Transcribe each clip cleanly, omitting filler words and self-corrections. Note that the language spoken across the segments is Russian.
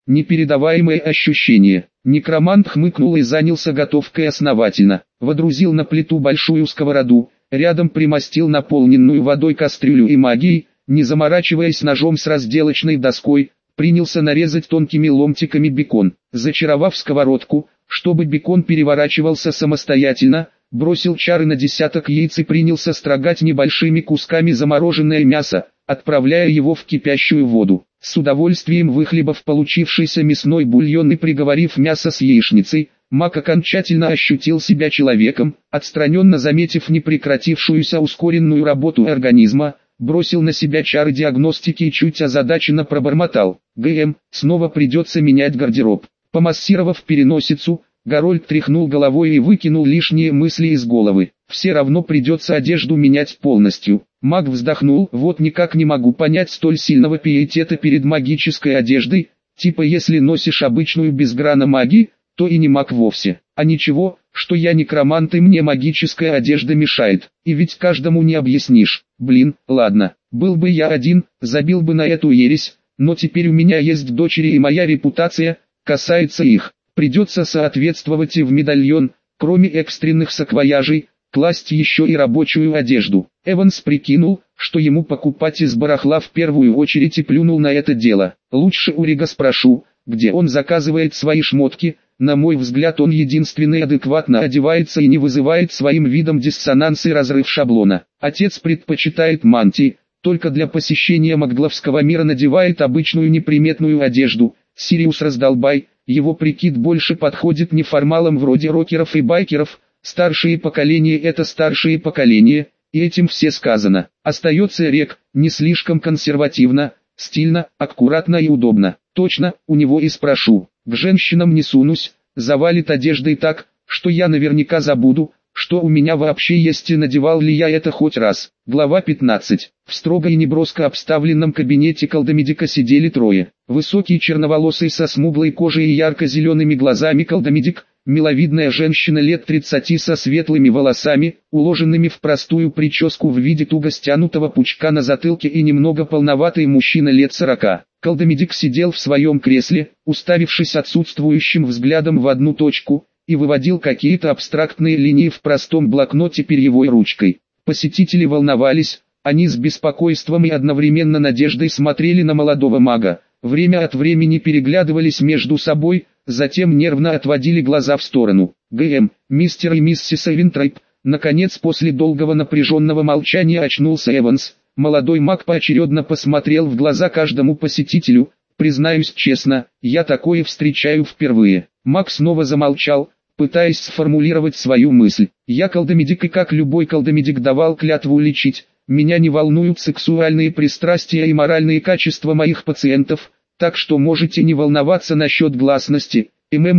непередаваемое ощущение. Некромант хмыкнул и занялся готовкой основательно. Водрузил на плиту большую сковороду, рядом примостил наполненную водой кастрюлю и магией, не заморачиваясь ножом с разделочной доской, принялся нарезать тонкими ломтиками бекон. Зачаровав сковородку, чтобы бекон переворачивался самостоятельно, бросил чары на десяток яиц и принялся строгать небольшими кусками замороженное мясо, отправляя его в кипящую воду. С удовольствием выхлебав получившийся мясной бульон и приговорив мясо с яичницей, маг окончательно ощутил себя человеком, отстраненно заметив непрекратившуюся ускоренную работу организма, бросил на себя чары диагностики и чуть озадаченно пробормотал: «ГМ, снова придется менять гардероб». Помассировав переносицу, Гарольд тряхнул головой и выкинул лишние мысли из головы. «Все равно придется одежду менять полностью». Маг вздохнул: «Вот никак не могу понять столь сильного пиетета перед магической одеждой, типа если носишь обычную без грана магии, то и не маг вовсе. А ничего, что я некромант и мне магическая одежда мешает, и ведь каждому не объяснишь. Блин, ладно, был бы я один, забил бы на эту ересь, но теперь у меня есть дочери и моя репутация касается их. Придется соответствовать и в медальон, кроме экстренных саквояжей, класть еще и рабочую одежду». Эванс прикинул, что ему покупать из барахла в первую очередь, и плюнул на это дело. «Лучше у Рига спрошу, где он заказывает свои шмотки. На мой взгляд, он единственный адекватно одевается и не вызывает своим видом диссонанс и разрыв шаблона. Отец предпочитает мантии, только для посещения Магдловского мира надевает обычную неприметную одежду. Сириус раздолбай, его прикид больше подходит неформалам вроде рокеров и байкеров. Старшие поколения — это старшие поколения, и этим все сказано. Остается Рек, не слишком консервативно, стильно, аккуратно и удобно. Точно, у него и спрошу. К женщинам не сунусь, завалит одеждой так, что я наверняка забуду, что у меня вообще есть и надевал ли я это хоть раз». Глава 15. В строго и неброско обставленном кабинете колдомедика сидели трое. Высокий черноволосый со смуглой кожей и ярко-зелеными глазами колдомедик, миловидная женщина лет 30 со светлыми волосами, уложенными в простую прическу в виде туго стянутого пучка на затылке, и немного полноватый мужчина лет 40. Колдомедик сидел в своем кресле, уставившись отсутствующим взглядом в одну точку, и выводил какие-то абстрактные линии в простом блокноте перьевой ручкой. Посетители волновались, они с беспокойством и одновременно надеждой смотрели на молодого мага, время от времени переглядывались между собой, затем нервно отводили глаза в сторону. «ГМ, мистер и миссис Эвентрейп», наконец после долгого напряженного молчания очнулся Эванс. Молодой маг поочередно посмотрел в глаза каждому посетителю. «Признаюсь честно, я такое встречаю впервые». Маг снова замолчал, пытаясь сформулировать свою мысль. «Я колдомедик и как любой колдомедик давал клятву лечить. Меня не волнуют сексуальные пристрастия и моральные качества моих пациентов, так что можете не волноваться насчет гласности,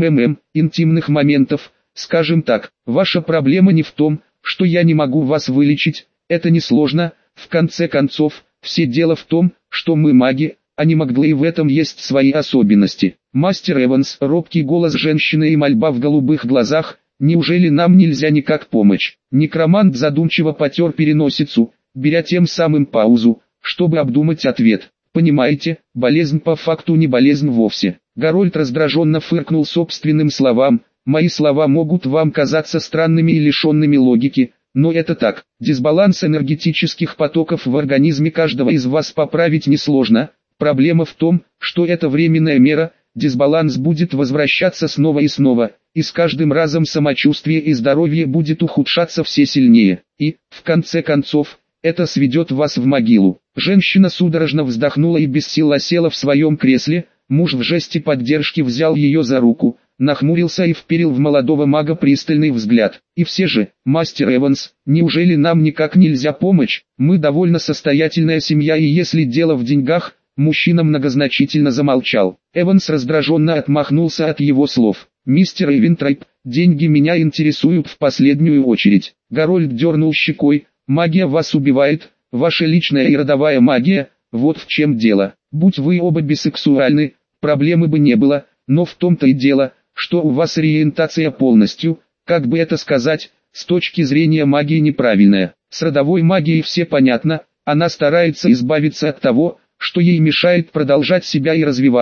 интимных моментов. Скажем так, ваша проблема не в том, что я не могу вас вылечить, это несложно, в конце концов, все дело в том, что мы маги, а не маглы, и в этом есть свои особенности». «Мастер Эванс», робкий голос женщины и мольба в голубых глазах, «неужели нам нельзя никак помочь?» Некромант задумчиво потер переносицу, беря тем самым паузу, чтобы обдумать ответ. «Понимаете, болезнь по факту не болезнь вовсе». Гарольд раздраженно фыркнул собственным словам. «Мои слова могут вам казаться странными и лишенными логики, но это так. Дисбаланс энергетических потоков в организме каждого из вас поправить несложно. Проблема в том, что это временная мера, дисбаланс будет возвращаться снова и снова, и с каждым разом самочувствие и здоровье будет ухудшаться все сильнее, и, в конце концов, это сведет вас в могилу». Женщина судорожно вздохнула и без сил осела в своем кресле. Муж в жесте поддержки взял ее за руку, нахмурился и вперил в молодого мага пристальный взгляд. «И все же, мастер Эванс, неужели нам никак нельзя помочь? Мы довольно состоятельная семья, и если дело в деньгах...» Мужчина многозначительно замолчал. Эванс раздраженно отмахнулся от его слов. «Мистер Эвентрейп, деньги меня интересуют в последнюю очередь». Гарольд дернул щекой. «Магия вас убивает, ваша личная и родовая магия, вот в чем дело. Будь вы оба бисексуальны, проблемы бы не было, но в том-то и дело, что у вас ориентация полностью, как бы это сказать, с точки зрения магии неправильная. С родовой магией все понятно, она старается избавиться от того, что ей мешает продолжать себя и развиваться,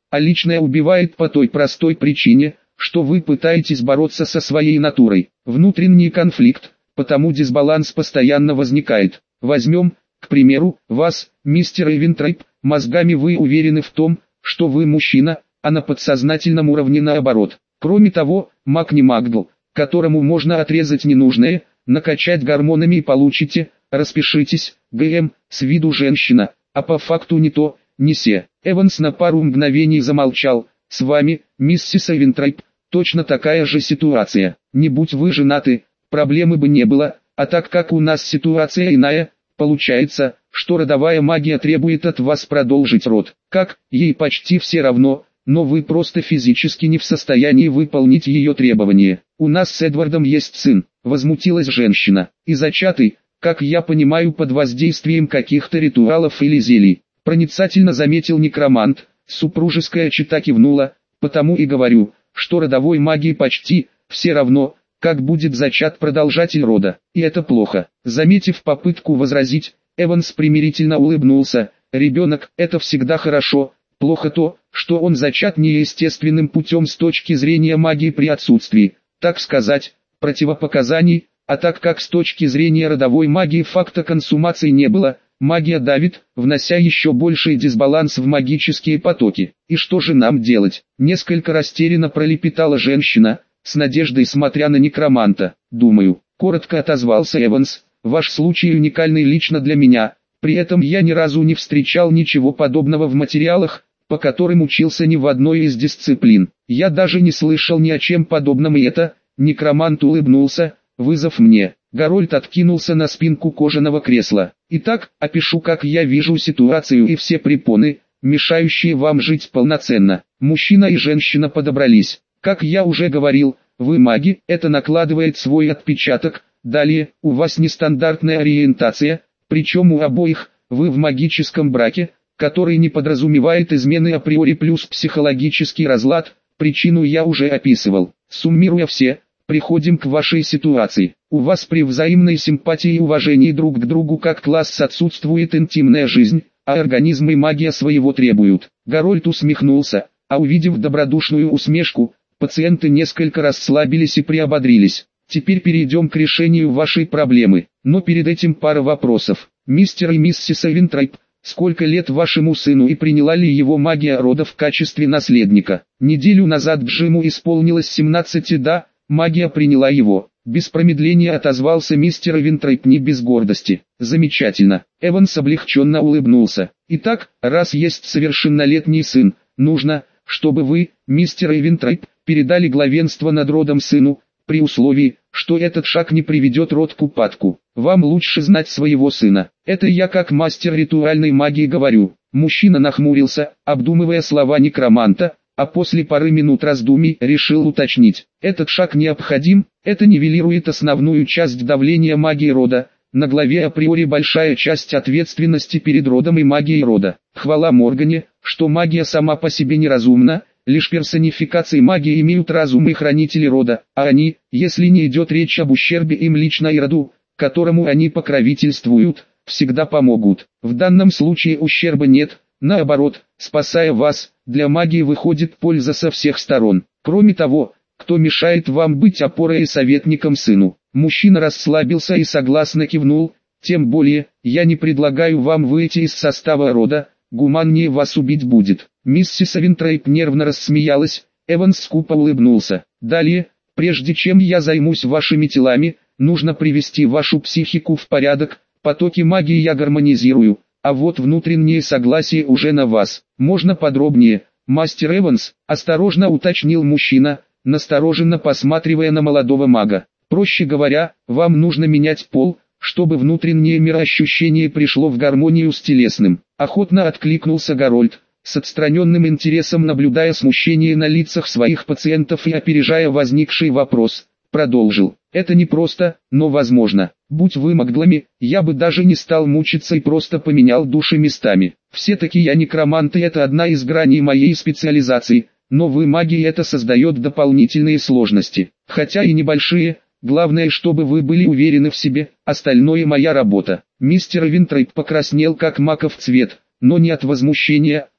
а личное убивает по той простой причине, что вы пытаетесь бороться со своей натурой. Внутренний конфликт, потому дисбаланс постоянно возникает. Возьмем, к примеру, вас, мистер Эвентрейп, мозгами вы уверены в том, что вы мужчина, а на подсознательном уровне наоборот. Кроме того, маг не Макдл, которому можно отрезать ненужное, накачать гормонами и получите, распишитесь, ГМ, с виду женщина, а по факту не то, не се. Эванс на пару мгновений замолчал. С вами, миссис Эвентрейп, точно такая же ситуация. Не будь вы женаты, проблемы бы не было, а так как у нас ситуация иная, получается, что родовая магия требует от вас продолжить род. Как, ей почти все равно, но вы просто физически не в состоянии выполнить ее требования. У нас с Эдвардом есть сын, возмутилась женщина, и зачатый, как я понимаю, под воздействием каких-то ритуалов или зелий. Проницательно заметил некромант, супружеская чета кивнула, потому и говорю, что родовой магии почти все равно, как будет зачат продолжатель рода, и это плохо. Заметив попытку возразить, Эванс примирительно улыбнулся. Ребенок – это всегда хорошо, плохо то, что он зачат неестественным путем с точки зрения магии при отсутствии, так сказать, противопоказаний, а так как с точки зрения родовой магии факта консумации не было, магия давит, внося еще больший дисбаланс в магические потоки. И что же нам делать? Несколько растерянно пролепетала женщина, с надеждой смотря на некроманта. Думаю, коротко отозвался Эванс, ваш случай уникальный лично для меня, при этом я ни разу не встречал ничего подобного в материалах, по которым учился ни в одной из дисциплин. Я даже не слышал ни о чем подобном, и это, некромант улыбнулся, вызов мне. Гарольд откинулся на спинку кожаного кресла. Итак, опишу, как я вижу ситуацию и все препоны, мешающие вам жить полноценно. Мужчина и женщина подобрались. Как я уже говорил, вы маги, это накладывает свой отпечаток. Далее, у вас нестандартная ориентация, причем у обоих, вы в магическом браке, который не подразумевает измены априори плюс психологический разлад, причину я уже описывал. Суммируя все, приходим к вашей ситуации. У вас при взаимной симпатии и уважении друг к другу как класс отсутствует интимная жизнь, а организм и магия своего требуют. Гарольд усмехнулся, а увидев добродушную усмешку, пациенты несколько расслабились и приободрились. Теперь перейдем к решению вашей проблемы, но перед этим пара вопросов. Мистер и миссис Эвентрейп, сколько лет вашему сыну и приняла ли его магия рода в качестве наследника? Неделю назад Джиму исполнилось 17, да, магия приняла его. Без промедления отозвался мистер Эвентрейп не без гордости. Замечательно. Эванс облегченно улыбнулся. Итак, раз есть совершеннолетний сын, нужно, чтобы вы, мистер Эвентрейп, передали главенство над родом сыну, при условии, что этот шаг не приведет род к упадку. Вам лучше знать своего сына. Это я как мастер ритуальной магии говорю. Мужчина нахмурился, обдумывая слова некроманта, а после пары минут раздумий решил уточнить. Этот шаг необходим, это нивелирует основную часть давления магии рода. На главе априори большая часть ответственности перед родом и магией рода. Хвала Моргане, что магия сама по себе неразумна. Лишь персонификации магии имеют разум и хранители рода, а они, если не идет речь об ущербе им лично и роду, которому они покровительствуют, всегда помогут. В данном случае ущерба нет, наоборот, спасая вас, для магии выходит польза со всех сторон. Кроме того, кто мешает вам быть опорой и советником сыну? Мужчина расслабился и согласно кивнул, тем более, я не предлагаю вам выйти из состава рода, гуманнее вас убить будет. Миссис Эвентрейп нервно рассмеялась, Эванс скупо улыбнулся. Далее, прежде чем я займусь вашими телами, нужно привести вашу психику в порядок, потоки магии я гармонизирую, а вот внутреннее согласие уже на вас. Можно подробнее, мастер Эванс, осторожно уточнил мужчина, настороженно посматривая на молодого мага. Проще говоря, вам нужно менять пол, чтобы внутреннее мироощущение пришло в гармонию с телесным. Охотно откликнулся Гарольд, с отстраненным интересом наблюдая смущение на лицах своих пациентов и опережая возникший вопрос, продолжил. Это непросто, но возможно. Будь вы магдлами, я бы даже не стал мучиться и просто поменял души местами. Все-таки я некромант, и это одна из граней моей специализации, но вы маги, и это создает дополнительные сложности. Хотя и небольшие. Главное, чтобы вы были уверены в себе, остальное моя работа. Мистер Эвентрейп покраснел как маков цвет, но не от возмущения,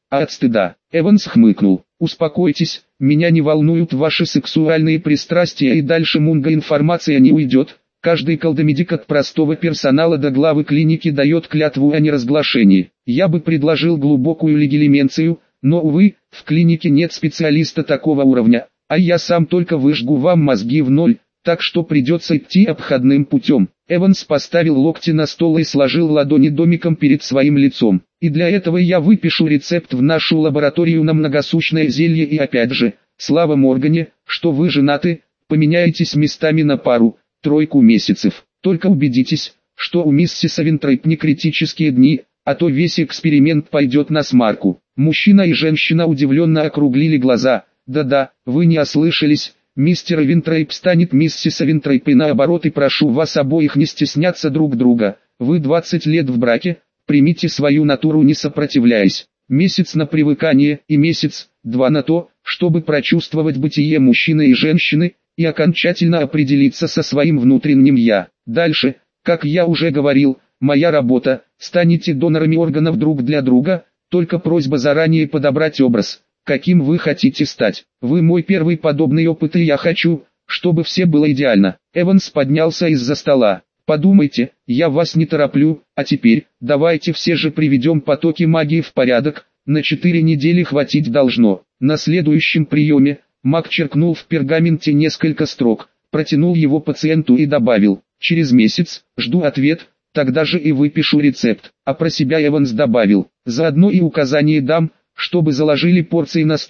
а от стыда. Эванс хмыкнул. Успокойтесь, меня не волнуют ваши сексуальные пристрастия, и дальше Мунга информация не уйдет. Каждый колдомедик от простого персонала до главы клиники дает клятву о неразглашении. Я бы предложил глубокую легилименцию, но увы, в клинике нет специалиста такого уровня, а я сам только выжгу вам мозги в ноль, так что придется идти обходным путем. Эванс поставил локти на стол и сложил ладони домиком перед своим лицом. И для этого я выпишу рецепт в нашу лабораторию на многосущное зелье, и опять же, слава Моргане, что вы женаты, поменяетесь местами на пару-тройку месяцев. Только убедитесь, что у миссис Винтрейп не критические дни, а то весь эксперимент пойдет на смарку. Мужчина и женщина удивленно округлили глаза. Да-да, вы не ослышались. Мистер Винтрейп станет миссис Винтрейп и наоборот, и прошу вас обоих не стесняться друг друга. Вы 20 лет в браке, примите свою натуру, не сопротивляясь. Месяц на привыкание и месяц-два на то, чтобы прочувствовать бытие мужчины и женщины, и окончательно определиться со своим внутренним «я». Дальше, как я уже говорил, моя работа, станете донорами органов друг для друга, только просьба заранее подобрать образ, каким вы хотите стать. Вы мой первый подобный опыт, и я хочу, чтобы все было идеально. Эванс поднялся из-за стола. Подумайте, я вас не тороплю, а теперь, давайте все же приведем потоки магии в порядок, на 4 недели хватить должно. На следующем приеме, маг черкнул в пергаменте несколько строк, протянул его пациенту и добавил: через месяц, жду ответ, тогда же и выпишу рецепт. А про себя Эванс добавил: заодно и указание дам, чтобы заложили порции на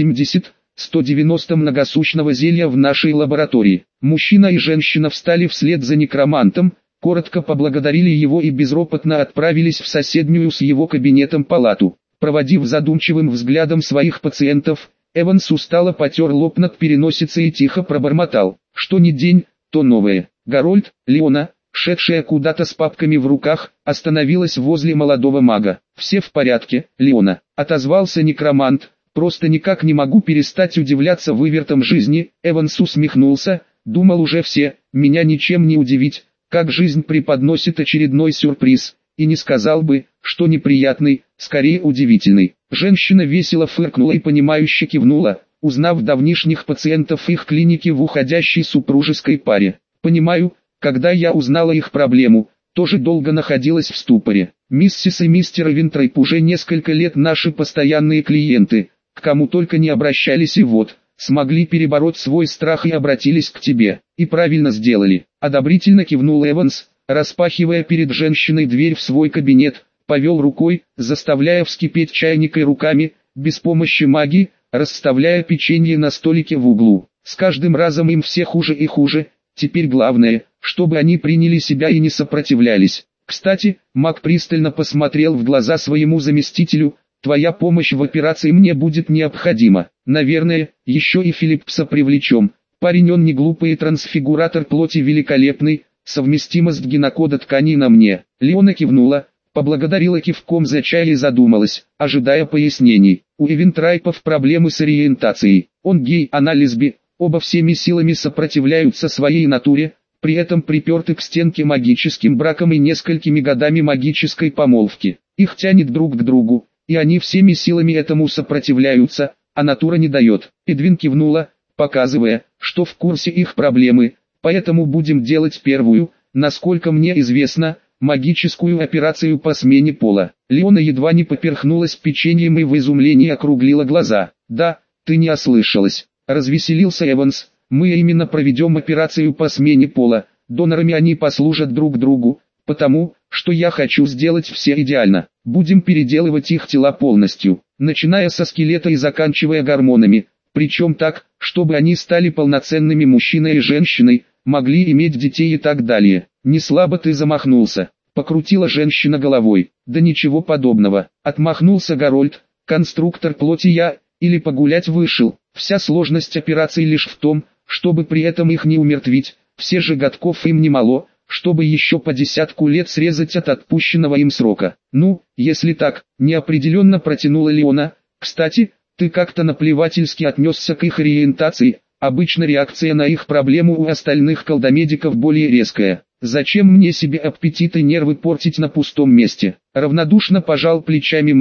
180-190 многосущного зелья в нашей лаборатории. Мужчина и женщина встали вслед за некромантом, коротко поблагодарили его и безропотно отправились в соседнюю с его кабинетом палату. Проводив задумчивым взглядом своих пациентов, Эванс устало потер лоб над переносицей и тихо пробормотал: что ни день, то новое. Гарольд, Леона, шедшая куда-то с папками в руках, остановилась возле молодого мага. «Все в порядке, Леона», — отозвался некромант, — «просто никак не могу перестать удивляться вывертам жизни». Эванс усмехнулся, думал уже все, меня ничем не удивить, как жизнь преподносит очередной сюрприз, и не сказал бы, что неприятный, скорее удивительный. Женщина весело фыркнула и понимающе кивнула, узнав давнишних пациентов их клиники в уходящей супружеской паре. «Понимаю, когда я узнала их проблему, тоже долго находилась в ступоре. Миссис и мистер Винтрейп уже несколько лет наши постоянные клиенты, к кому только не обращались, и вот, смогли перебороть свой страх и обратились к тебе. И правильно сделали», — одобрительно кивнул Эванс, распахивая перед женщиной дверь в свой кабинет, повел рукой, заставляя вскипеть чайник, и руками, без помощи магии, расставляя печенье на столике в углу. С каждым разом им все хуже и хуже. Теперь главное, чтобы они приняли себя и не сопротивлялись. Кстати, маг пристально посмотрел в глаза своему заместителю: твоя помощь в операции мне будет необходима. Наверное, еще и Филиппса привлечем. Парень он не глупый, и трансфигуратор плоти великолепный, совместимость генокода тканей на мне. Леона кивнула, поблагодарила кивком за чай и задумалась, ожидая пояснений. У Винтрейпов проблемы с ориентацией. Он гей, она лесби. Оба всеми силами сопротивляются своей натуре, при этом приперты к стенке магическим браком и несколькими годами магической помолвки. Их тянет друг к другу, и они всеми силами этому сопротивляются, а натура не дает. Эдвин кивнула, показывая, что в курсе их проблемы, поэтому будем делать первую, насколько мне известно, магическую операцию по смене пола. Леона едва не поперхнулась печеньем и в изумлении округлила глаза. «Да, ты не ослышалась», — развеселился Эванс, — «мы именно проведем операцию по смене пола, донорами они послужат друг другу, потому, что я хочу сделать все идеально. Будем переделывать их тела полностью, начиная со скелета и заканчивая гормонами, причем так, чтобы они стали полноценными мужчиной и женщиной, могли иметь детей и так далее». «Не слабо ты замахнулся», — покрутила женщина головой. «Да ничего подобного», — отмахнулся Гарольд, — «конструктор плоти я, или погулять вышел. Вся сложность операции лишь в том, чтобы при этом их не умертвить, все же годков им немало, чтобы еще по 10 лет срезать от отпущенного им срока». «Ну, если так», — неопределенно протянула Леона. «Кстати, ты как-то наплевательски отнесся к их ориентации, обычно реакция на их проблему у остальных колдомедиков более резкая. Зачем мне себе аппетит и нервы портить на пустом месте?» Равнодушно пожал плечами маг.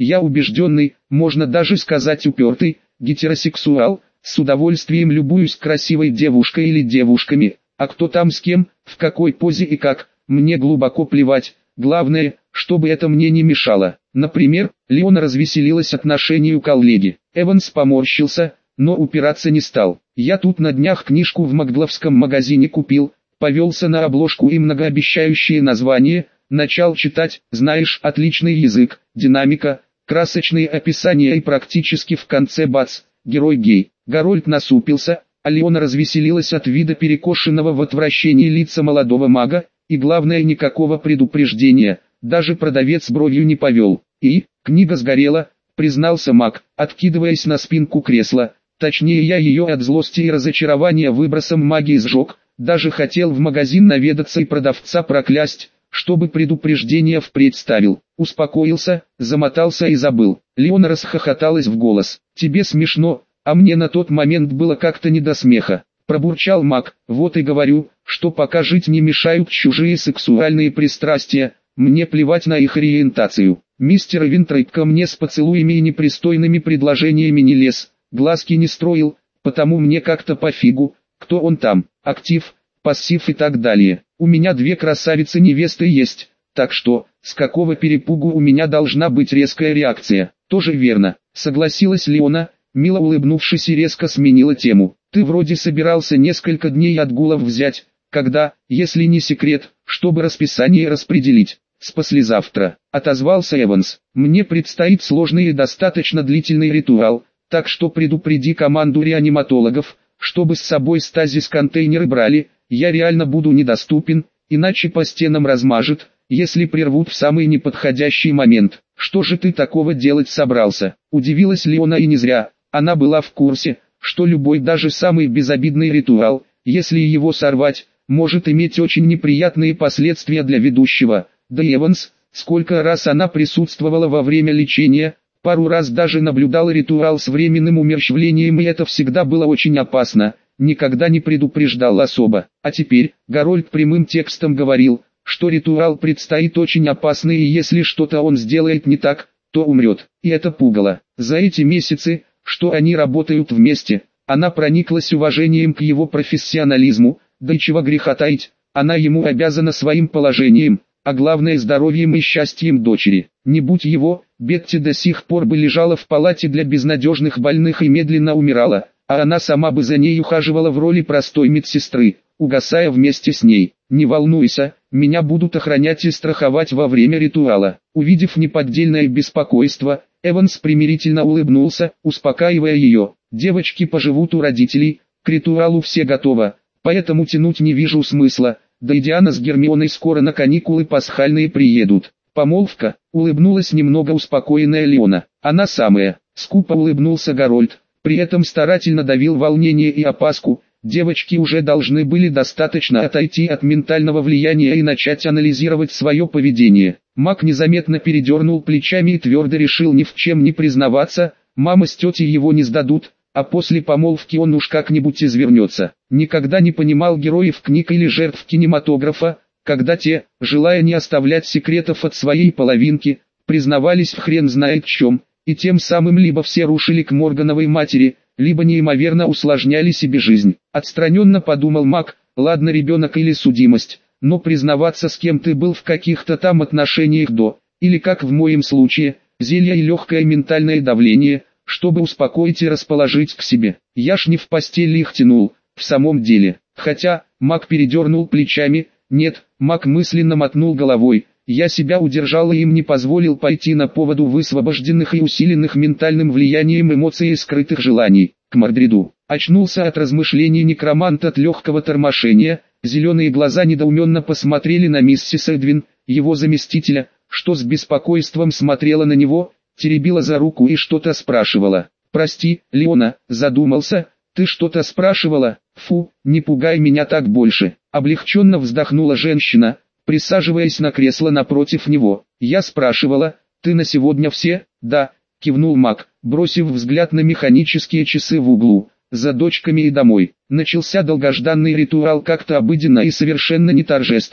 Я убежденный, можно даже сказать упертый, гетеросексуал, с удовольствием любуюсь красивой девушкой или девушками, а кто там с кем, в какой позе и как, мне глубоко плевать, главное, чтобы это мне не мешало. Например, Леона развеселилась отношению к коллеге. Эванс поморщился, но упираться не стал. Я тут на днях книжку в Макдловском магазине купил, повелся на обложку и многообещающее название, начал читать, знаешь, отличный язык, динамика, красочные описания и практически в конце бац, герой гей. Гарольд насупился, а Леона развеселилась от вида перекошенного в отвращении лица молодого мага, и главное никакого предупреждения, даже продавец бровью не повел. И, книга сгорела, признался маг, откидываясь на спинку кресла, точнее я ее от злости и разочарования выбросом магии сжег, даже хотел в магазин наведаться и продавца проклясть, чтобы предупреждение впредь ставил. Успокоился, замотался и забыл. Леона расхохоталась в голос. «Тебе смешно, а мне на тот момент было как-то не до смеха». Пробурчал маг, вот и говорю, что пока жить не мешают чужие сексуальные пристрастия, мне плевать на их ориентацию. Мистер Винтрейд ко мне с поцелуями и непристойными предложениями не лез, глазки не строил, потому мне как-то пофигу, кто он там, актив, пассив и так далее. У меня 2 красавицы-невесты есть, так что, с какого перепугу у меня должна быть резкая реакция? Тоже верно, согласилась Леона, мило улыбнувшись и резко сменила тему. Ты вроде собирался несколько дней отгулов взять, когда, если не секрет, чтобы расписание распределить. С послезавтра, отозвался Эванс. Мне предстоит сложный и достаточно длительный ритуал, так что предупреди команду реаниматологов, чтобы с собой стазис-контейнеры брали, я реально буду недоступен, иначе по стенам размажет, если прервут в самый неподходящий момент. Что же ты такого делать собрался? Удивилась Леона и не зря, она была в курсе, что любой даже самый безобидный ритуал, если его сорвать, может иметь очень неприятные последствия для ведущего. Да и Эванс, сколько раз она присутствовала во время лечения, пару раз даже наблюдал ритуал с временным умерщвлением, и это всегда было очень опасно, никогда не предупреждал особо. А теперь, Гарольд прямым текстом говорил, что ритуал предстоит очень опасный, и если что-то он сделает не так, то умрет. И это пугало. За эти месяцы, что они работают вместе, она прониклась уважением к его профессионализму, да и чего греха таить, она ему обязана своим положением, а главное здоровьем и счастьем дочери. Не будь его, Бетти до сих пор бы лежала в палате для безнадежных больных и медленно умирала, а она сама бы за ней ухаживала в роли простой медсестры, угасая вместе с ней. Не волнуйся, меня будут охранять и страховать во время ритуала. Увидев неподдельное беспокойство, Эванс примирительно улыбнулся, успокаивая ее. Девочки поживут у родителей, к ритуалу все готово, поэтому тянуть не вижу смысла, да и Диана с Гермионой скоро на каникулы пасхальные приедут. Помолвка, улыбнулась немного успокоенная Леона. Она самая, скупо улыбнулся Гарольд, при этом старательно давил волнение и опаску. Девочки уже должны были достаточно отойти от ментального влияния и начать анализировать свое поведение. Маг незаметно передернул плечами и твердо решил ни в чем не признаваться, мама с тетей его не сдадут, а после помолвки он уж как-нибудь извернется. Никогда не понимал героев книг или жертв кинематографа, когда те, желая не оставлять секретов от своей половинки, признавались в хрен знает чем, и тем самым либо все рушили к Моргановой матери, либо неимоверно усложняли себе жизнь. Отстраненно подумал маг, ладно ребенок или судимость, но признаваться с кем ты был в каких-то там отношениях до, или как в моем случае, зелье и легкое ментальное давление, чтобы успокоить и расположить к себе. Я ж не в постели их тянул, в самом деле. Хотя, маг передернул плечами, нет, маг мысленно мотнул головой. Я себя удержал и им не позволил пойти на поводу высвобожденных и усиленных ментальным влиянием эмоций и скрытых желаний. К Мордреду. Очнулся от размышлений некромант от легкого тормошения, зеленые глаза недоуменно посмотрели на миссис Эдвин, его заместителя, что с беспокойством смотрела на него, теребила за руку и что-то спрашивала. «Прости, Леона», задумался, «ты что-то спрашивала? Фу, не пугай меня так больше». Облегченно вздохнула женщина, присаживаясь на кресло напротив него. «Я спрашивала, ты на сегодня все?» «Да», кивнул маг, бросив взгляд на механические часы в углу. «За дочками и домой». Начался долгожданный ритуал как-то обыденно и совершенно не торжественно,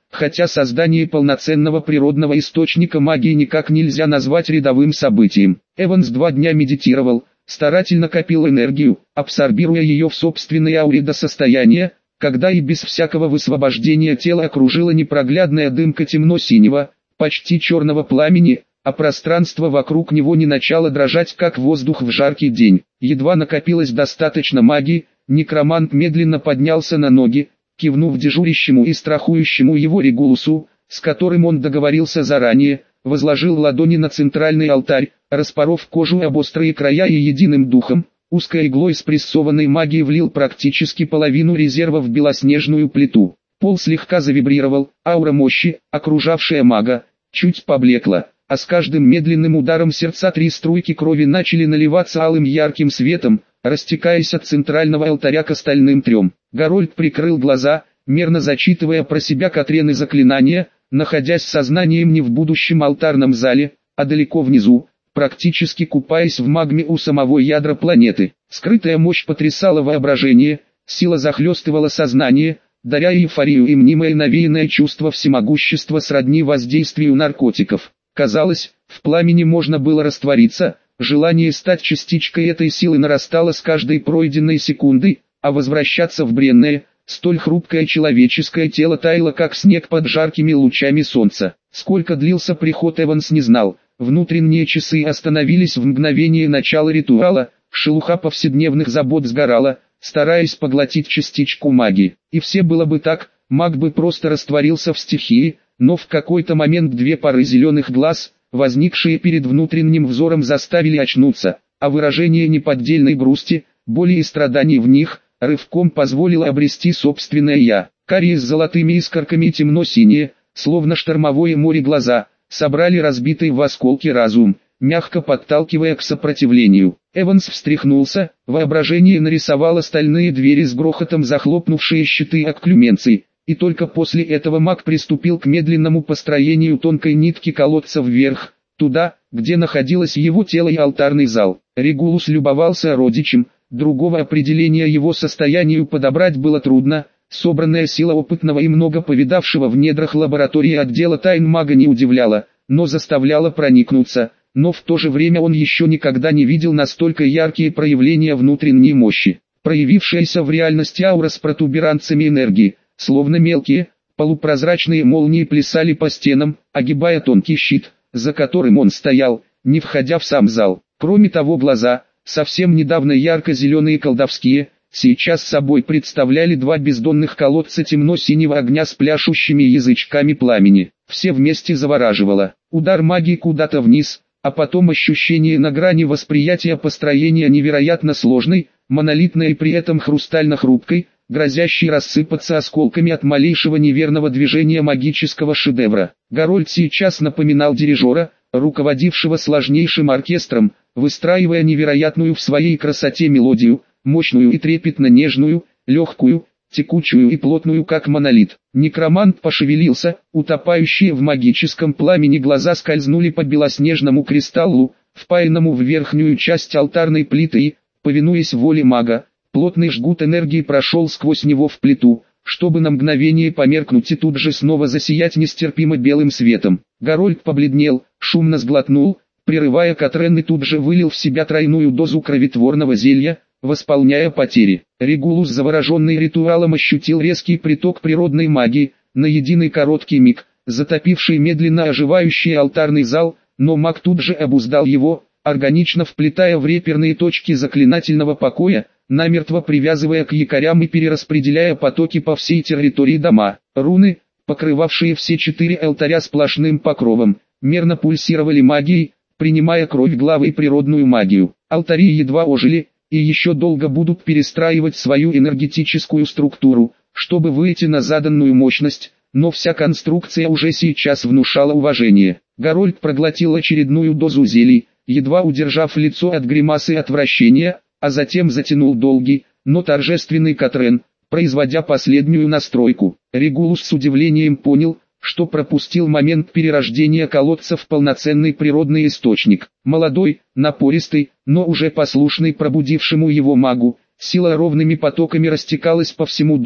хотя создание полноценного природного источника магии никак нельзя назвать рядовым событием. Эванс 2 дня медитировал, старательно копил энергию, абсорбируя ее в собственной ауре до состояния, когда и без всякого высвобождения тела окружила непроглядная дымка темно-синего, почти черного пламени, а пространство вокруг него не начало дрожать как воздух в жаркий день. Едва накопилось достаточно магии, некромант медленно поднялся на ноги, кивнув дежурящему и страхующему его Регулусу, с которым он договорился заранее, возложил ладони на центральный алтарь, распоров кожу об острые края и единым духом, узкой иглой спрессованной магией влил практически половину резерва в белоснежную плиту. Пол слегка завибрировал, аура мощи, окружавшая мага, чуть поблекла, а с каждым медленным ударом сердца 3 струйки крови начали наливаться алым ярким светом, растекаясь от центрального алтаря к остальным 3. Гарольд прикрыл глаза, мерно зачитывая про себя Катрены заклинания, находясь сознанием не в будущем алтарном зале, а далеко внизу, практически купаясь в магме у самого ядра планеты. Скрытая мощь потрясала воображение, сила захлестывала сознание, даря эйфорию и мнимое навеянное чувство всемогущества сродни воздействию наркотиков. Казалось, в пламени можно было раствориться, желание стать частичкой этой силы нарастало с каждой пройденной секундой, а возвращаться в бренное, столь хрупкое человеческое тело таяло как снег под жаркими лучами солнца. Сколько длился приход Эванс не знал, внутренние часы остановились в мгновение начала ритуала, шелуха повседневных забот сгорала, стараясь поглотить частичку магии. И все было бы так, маг бы просто растворился в стихии, но в какой-то момент 2 пары зеленых глаз, возникшие перед внутренним взором, заставили очнуться, а выражение неподдельной грусти, боли и страданий в них, рывком позволило обрести собственное «я». Карие с золотыми искорками темно-синие, словно штормовое море глаза, собрали разбитый в осколки разум, мягко подталкивая к сопротивлению. Эванс встряхнулся, воображение нарисовало стальные двери с грохотом захлопнувшие щиты окклюменций, и только после этого маг приступил к медленному построению тонкой нитки колодца вверх, туда, где находилось его тело и алтарный зал. Регулус любовался родичем, другого определения его состоянию подобрать было трудно. Собранная сила опытного и много повидавшего в недрах лаборатории отдела тайн мага не удивляла, но заставляла проникнуться, но в то же время он еще никогда не видел настолько яркие проявления внутренней мощи. Проявившаяся в реальности аура с протуберанцами энергии, словно мелкие, полупрозрачные молнии плясали по стенам, огибая тонкий щит, за которым он стоял, не входя в сам зал. Кроме того, глаза, совсем недавно ярко-зеленые колдовские, сейчас собой представляли 2 бездонных колодца темно-синего огня с пляшущими язычками пламени. Все вместе завораживало. Удар магии куда-то вниз, а потом ощущение на грани восприятия построения невероятно сложной, монолитной и при этом хрустально-хрупкой, грозящей рассыпаться осколками от малейшего неверного движения магического шедевра. Гарольд сейчас напоминал дирижера, руководившего сложнейшим оркестром, выстраивая невероятную в своей красоте мелодию, мощную и трепетно нежную, легкую, текучую и плотную как монолит. Некромант пошевелился, утопающие в магическом пламени глаза скользнули по белоснежному кристаллу, впаянному в верхнюю часть алтарной плиты и, повинуясь воле мага, плотный жгут энергии прошел сквозь него в плиту, чтобы на мгновение померкнуть и тут же снова засиять нестерпимо белым светом. Гарольд побледнел, шумно сглотнул, прерывая Катрен, и тут же вылил в себя тройную дозу кровотворного зелья, восполняя потери. Регулус, завороженный ритуалом, ощутил резкий приток природной магии, на единый короткий миг, затопивший медленно оживающий алтарный зал, но маг тут же обуздал его, органично вплетая в реперные точки заклинательного покоя, намертво привязывая к якорям и перераспределяя потоки по всей территории дома. Руны, покрывавшие все 4 алтаря сплошным покровом, мерно пульсировали магией, принимая кровь главы и природную магию. Алтари едва ожили, и еще долго будут перестраивать свою энергетическую структуру, чтобы выйти на заданную мощность, но вся конструкция уже сейчас внушала уважение. Гарольд проглотил очередную дозу зелий, едва удержав лицо от гримасы отвращения, а затем затянул долгий, но торжественный Катрен, производя последнюю настройку. Регулус с удивлением понял, что пропустил момент перерождения колодца в полноценный природный источник. Молодой, напористый, но уже послушный пробудившему его магу, сила ровными потоками растекалась по всему дому,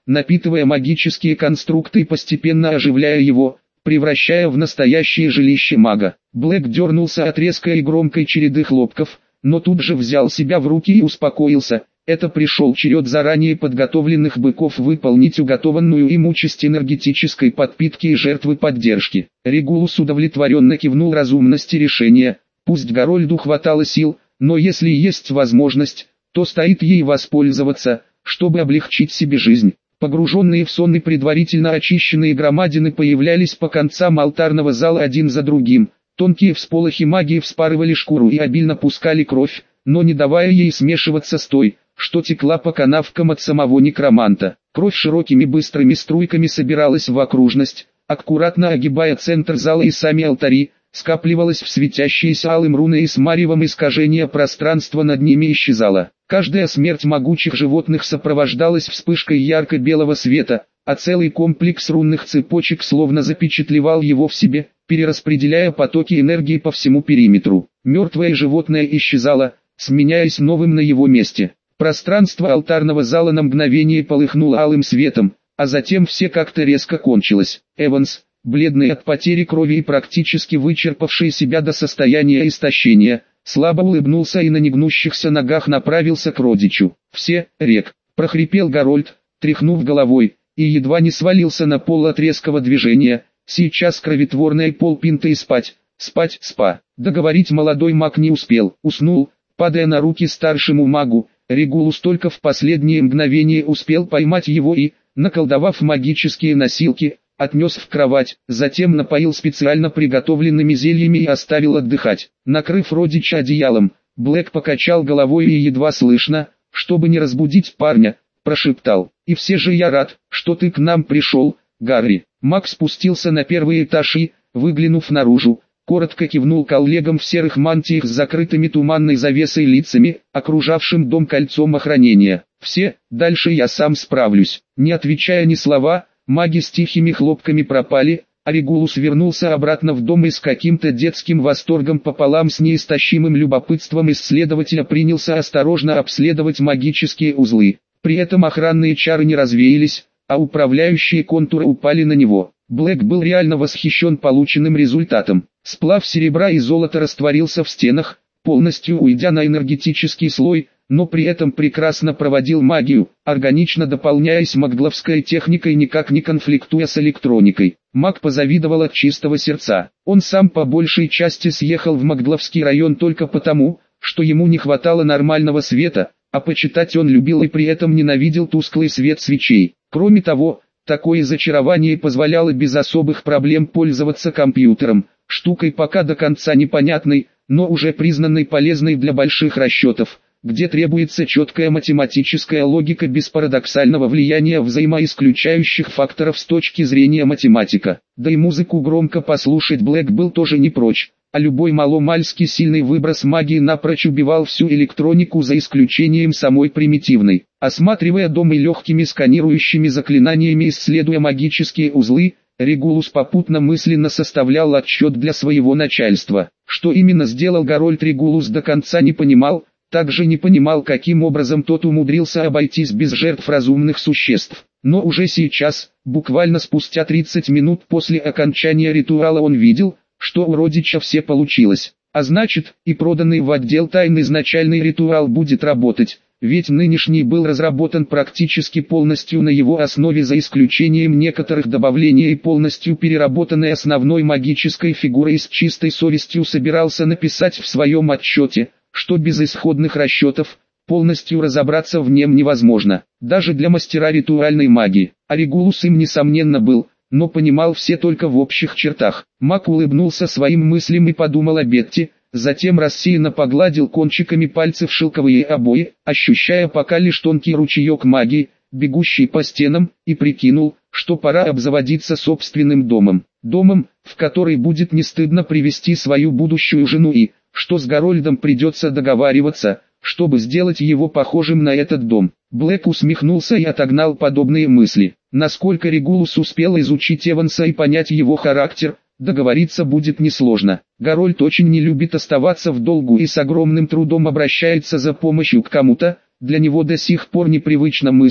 напитывая магические конструкты и постепенно оживляя его, превращая в настоящее жилище мага. Блэк дернулся от резкой и громкой череды хлопков, но тут же взял себя в руки и успокоился. Это пришел черед заранее подготовленных быков выполнить уготованную им участь энергетической подпитки и жертвы поддержки. Регулус удовлетворенно кивнул разумности решения. Пусть Гарольду хватало сил, но если есть возможность, то стоит ей воспользоваться, чтобы облегчить себе жизнь. Погруженные в сон и предварительно очищенные громадины появлялись по концам алтарного зала один за другим. Тонкие всполохи магии вспарывали шкуру и обильно пускали кровь, но не давая ей смешиваться с той, что текла по канавкам от самого некроманта. Кровь широкими быстрыми струйками собиралась в окружность, аккуратно огибая центр зала и сами алтари, скапливалась в светящиеся алым руны и с маревом искажения пространства над ними исчезала. Каждая смерть могучих животных сопровождалась вспышкой ярко-белого света, а целый комплекс рунных цепочек словно запечатлевал его в себе, перераспределяя потоки энергии по всему периметру. Мертвое животное исчезало, сменяясь новым на его месте. Пространство алтарного зала на мгновение полыхнуло алым светом, а затем все как-то резко кончилось. Эванс, бледный от потери крови и практически вычерпавший себя до состояния истощения, слабо улыбнулся и на негнущихся ногах направился к родичу. «Все, Рек!» – прохрипел Гарольд, тряхнув головой, и едва не свалился на пол от резкого движения. «Сейчас кровотворная полпинты и спать, спать, спа!» Договорить молодой маг не успел, уснул, падая на руки старшему магу. Регулус только в последние мгновения успел поймать его и, наколдовав магические носилки, отнес в кровать, затем напоил специально приготовленными зельями и оставил отдыхать. Накрыв родича одеялом, Блэк покачал головой и едва слышно, чтобы не разбудить парня, прошептал: «И все же я рад, что ты к нам пришел, Гарри». Маг спустился на первый этаж и, выглянув наружу, коротко кивнул коллегам в серых мантиях с закрытыми туманной завесой лицами, окружавшим дом кольцом охранения. «Все, дальше я сам справлюсь». Не отвечая ни слова, маги с тихими хлопками пропали, а Регулус вернулся обратно в дом и с каким-то детским восторгом пополам с неистощимым любопытством исследователя принялся осторожно обследовать магические узлы. При этом охранные чары не развеялись, а управляющие контуры упали на него. Блэк был реально восхищен полученным результатом. Сплав серебра и золота растворился в стенах, полностью уйдя на энергетический слой, но при этом прекрасно проводил магию, органично дополняясь магловской техникой, никак не конфликтуя с электроникой. Маг позавидовал от чистого сердца. Он сам по большей части съехал в магловский район только потому, что ему не хватало нормального света, а почитать он любил и при этом ненавидел тусклый свет свечей. Кроме того, такое зачарование позволяло без особых проблем пользоваться компьютером, штукой пока до конца непонятной, но уже признанной полезной для больших расчетов, где требуется четкая математическая логика без парадоксального влияния взаимоисключающих факторов с точки зрения математика. Да и музыку громко послушать Блэк был тоже не прочь, а любой маломальски сильный выброс магии напрочь убивал всю электронику за исключением самой примитивной. Осматривая дом и легкими сканирующими заклинаниями исследуя магические узлы, Регулус попутно мысленно составлял отчет для своего начальства. Что именно сделал Гарольд, Регулус до конца не понимал, также не понимал, каким образом тот умудрился обойтись без жертв разумных существ. Но уже сейчас, буквально спустя 30 минут после окончания ритуала, он видел, что у родича все получилось. А значит, и проданный в отдел тайн изначальный ритуал будет работать, ведь нынешний был разработан практически полностью на его основе за исключением некоторых добавлений и полностью переработанной основной магической фигурой с чистой совестью собирался написать в своем отчете, что без исходных расчетов, полностью разобраться в нем невозможно, даже для мастера ритуальной магии. А Регулус им несомненно был, но понимал все только в общих чертах. Маг улыбнулся своим мыслям и подумал о Бетти, затем рассеянно погладил кончиками пальцев шелковые обои, ощущая пока лишь тонкий ручеек магии, бегущий по стенам, и прикинул, что пора обзаводиться собственным домом. Домом, в который будет не стыдно привести свою будущую жену и, что с Гарольдом придется договариваться, чтобы сделать его похожим на этот дом. Блэк усмехнулся и отогнал подобные мысли. Насколько Регулус успел изучить Эванса и понять его характер, договориться будет несложно. Гарольд очень не любит оставаться в долгу и с огромным трудом обращается за помощью к кому-то. Для него до сих пор непривычна мысль,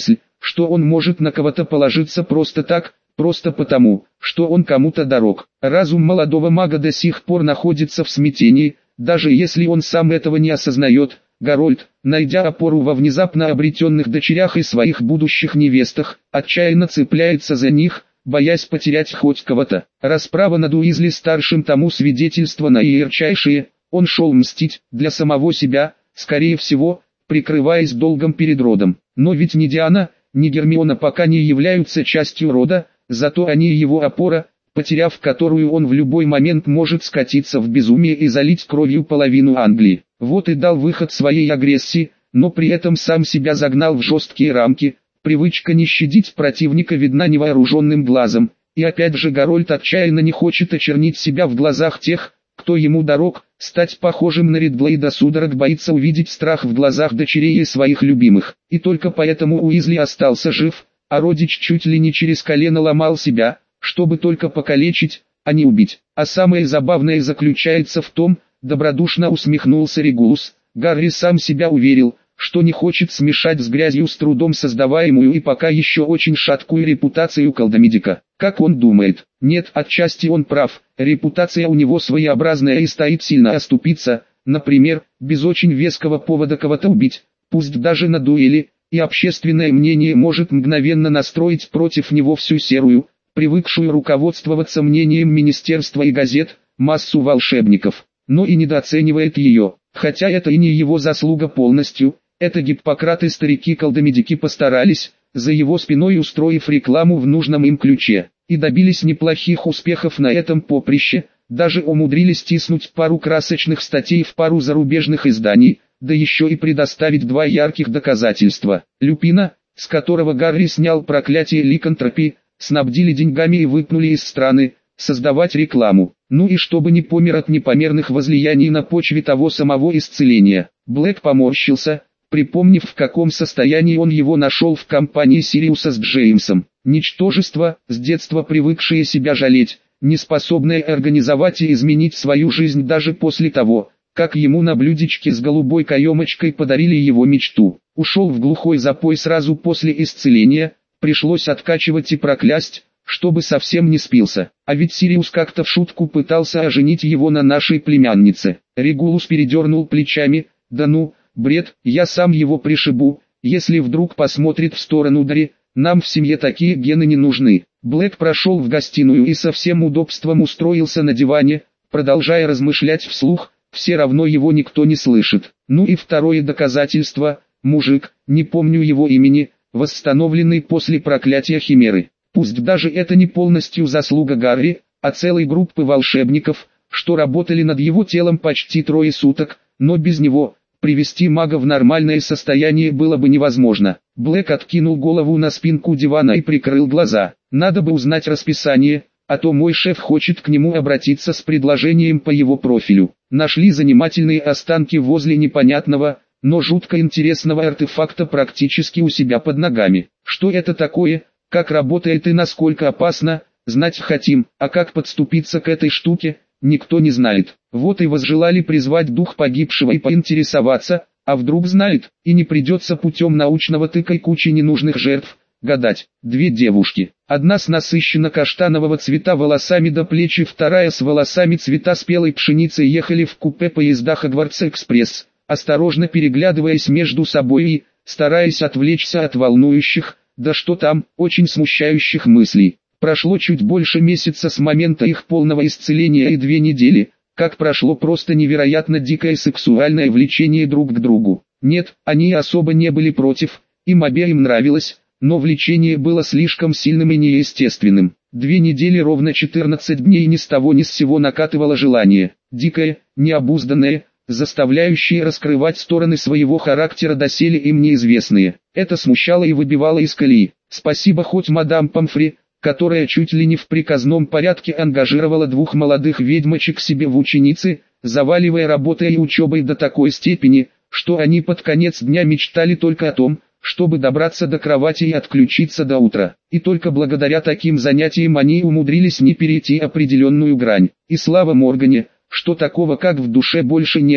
что он может на кого-то положиться просто так, просто потому, что он кому-то дорог. Разум молодого мага до сих пор находится в смятении, даже если он сам этого не осознает. Гарольд, найдя опору во внезапно обретенных дочерях и своих будущих невестах, отчаянно цепляется за них, боясь потерять хоть кого-то. Расправа над Уизли-старшим тому свидетельство наиярчайшее. Он шел мстить для самого себя, скорее всего, прикрываясь долгом перед родом. Но ведь ни Диана, ни Гермиона пока не являются частью рода, зато они его опора, потеряв которую он в любой момент может скатиться в безумие и залить кровью половину Англии. Вот и дал выход своей агрессии, но при этом сам себя загнал в жесткие рамки. Привычка не щадить противника видна невооруженным глазом, и опять же Гарольд отчаянно не хочет очернить себя в глазах тех, кто ему дорог, стать похожим на Редблейда. Судорог боится увидеть страх в глазах дочерей и своих любимых, и только поэтому Уизли остался жив, а родич чуть ли не через колено ломал себя, чтобы только покалечить, а не убить. А самое забавное заключается в том, добродушно усмехнулся Регулус, Гарри сам себя уверил, что не хочет смешать с грязью с трудом создаваемую и пока еще очень шаткую репутацию колдомедика. Как он думает? Нет, отчасти он прав, репутация у него своеобразная и стоит сильно оступиться, например, без очень веского повода кого-то убить, пусть даже на дуэли, и общественное мнение может мгновенно настроить против него всю серую, привыкшую руководствоваться мнением министерства и газет, массу волшебников, но и недооценивает ее, хотя это и не его заслуга полностью. Это Гиппократ и старики-колдомедики постарались, за его спиной устроив рекламу в нужном им ключе, и добились неплохих успехов на этом поприще, даже умудрились тиснуть пару красочных статей в пару зарубежных изданий, да еще и предоставить два ярких доказательства. Люпина, с которого Гарри снял проклятие ликантропии, снабдили деньгами и выпнули из страны, создавать рекламу. Ну и чтобы не помер от непомерных возлияний на почве того самого исцеления. Блэк поморщился, припомнив, в каком состоянии он его нашел в компании Сириуса с Джеймсом. Ничтожество, с детства привыкшее себя жалеть, не способное организовать и изменить свою жизнь даже после того, как ему на блюдечке с голубой каемочкой подарили его мечту. Ушел в глухой запой сразу после исцеления, пришлось откачивать и проклясть, чтобы совсем не спился. А ведь Сириус как-то в шутку пытался оженить его на нашей племяннице. Регулус передернул плечами, да ну, бред, я сам его пришибу, если вдруг посмотрит в сторону Дари, нам в семье такие гены не нужны. Блэк прошел в гостиную и со всем удобством устроился на диване, продолжая размышлять вслух, все равно его никто не слышит. Ну и второе доказательство, мужик, не помню его имени, восстановленный после проклятия Химеры. Пусть даже это не полностью заслуга Гарри, а целой группы волшебников, что работали над его телом почти 3 суток, но без него привести мага в нормальное состояние было бы невозможно. Блэк откинул голову на спинку дивана и прикрыл глаза. Надо бы узнать расписание, а то мой шеф хочет к нему обратиться с предложением по его профилю. Нашли занимательные останки возле непонятного, но жутко интересного артефакта практически у себя под ногами. Что это такое? Как работает и насколько опасно, знать хотим, а как подступиться к этой штуке, никто не знает. Вот и возжелали призвать дух погибшего и поинтересоваться, а вдруг знает, и не придется путем научного тыка и кучи ненужных жертв, гадать. 2 девушки, одна с насыщенно-каштанового цвета волосами до плеч и вторая с волосами цвета спелой пшеницы ехали в купе поезда Хогвартс-экспресс, осторожно переглядываясь между собой и, стараясь отвлечься от волнующих, да что там, очень смущающих мыслей. Прошло чуть больше месяца с момента их полного исцеления и 2 недели, как прошло просто невероятно дикое сексуальное влечение друг к другу. Нет, они особо не были против, им обеим нравилось, но влечение было слишком сильным и неестественным. 2 недели ровно 14 дней ни с того ни с сего накатывало желание, дикое, необузданное, заставляющие раскрывать стороны своего характера доселе им неизвестные. Это смущало и выбивало из колеи. Спасибо хоть мадам Помфри, которая чуть ли не в приказном порядке ангажировала 2 молодых ведьмочек себе в ученицы, заваливая работой и учебой до такой степени, что они под конец дня мечтали только о том, чтобы добраться до кровати и отключиться до утра. И только благодаря таким занятиям они умудрились не перейти определенную грань. И слава Моргане, что такого как в душе больше не было,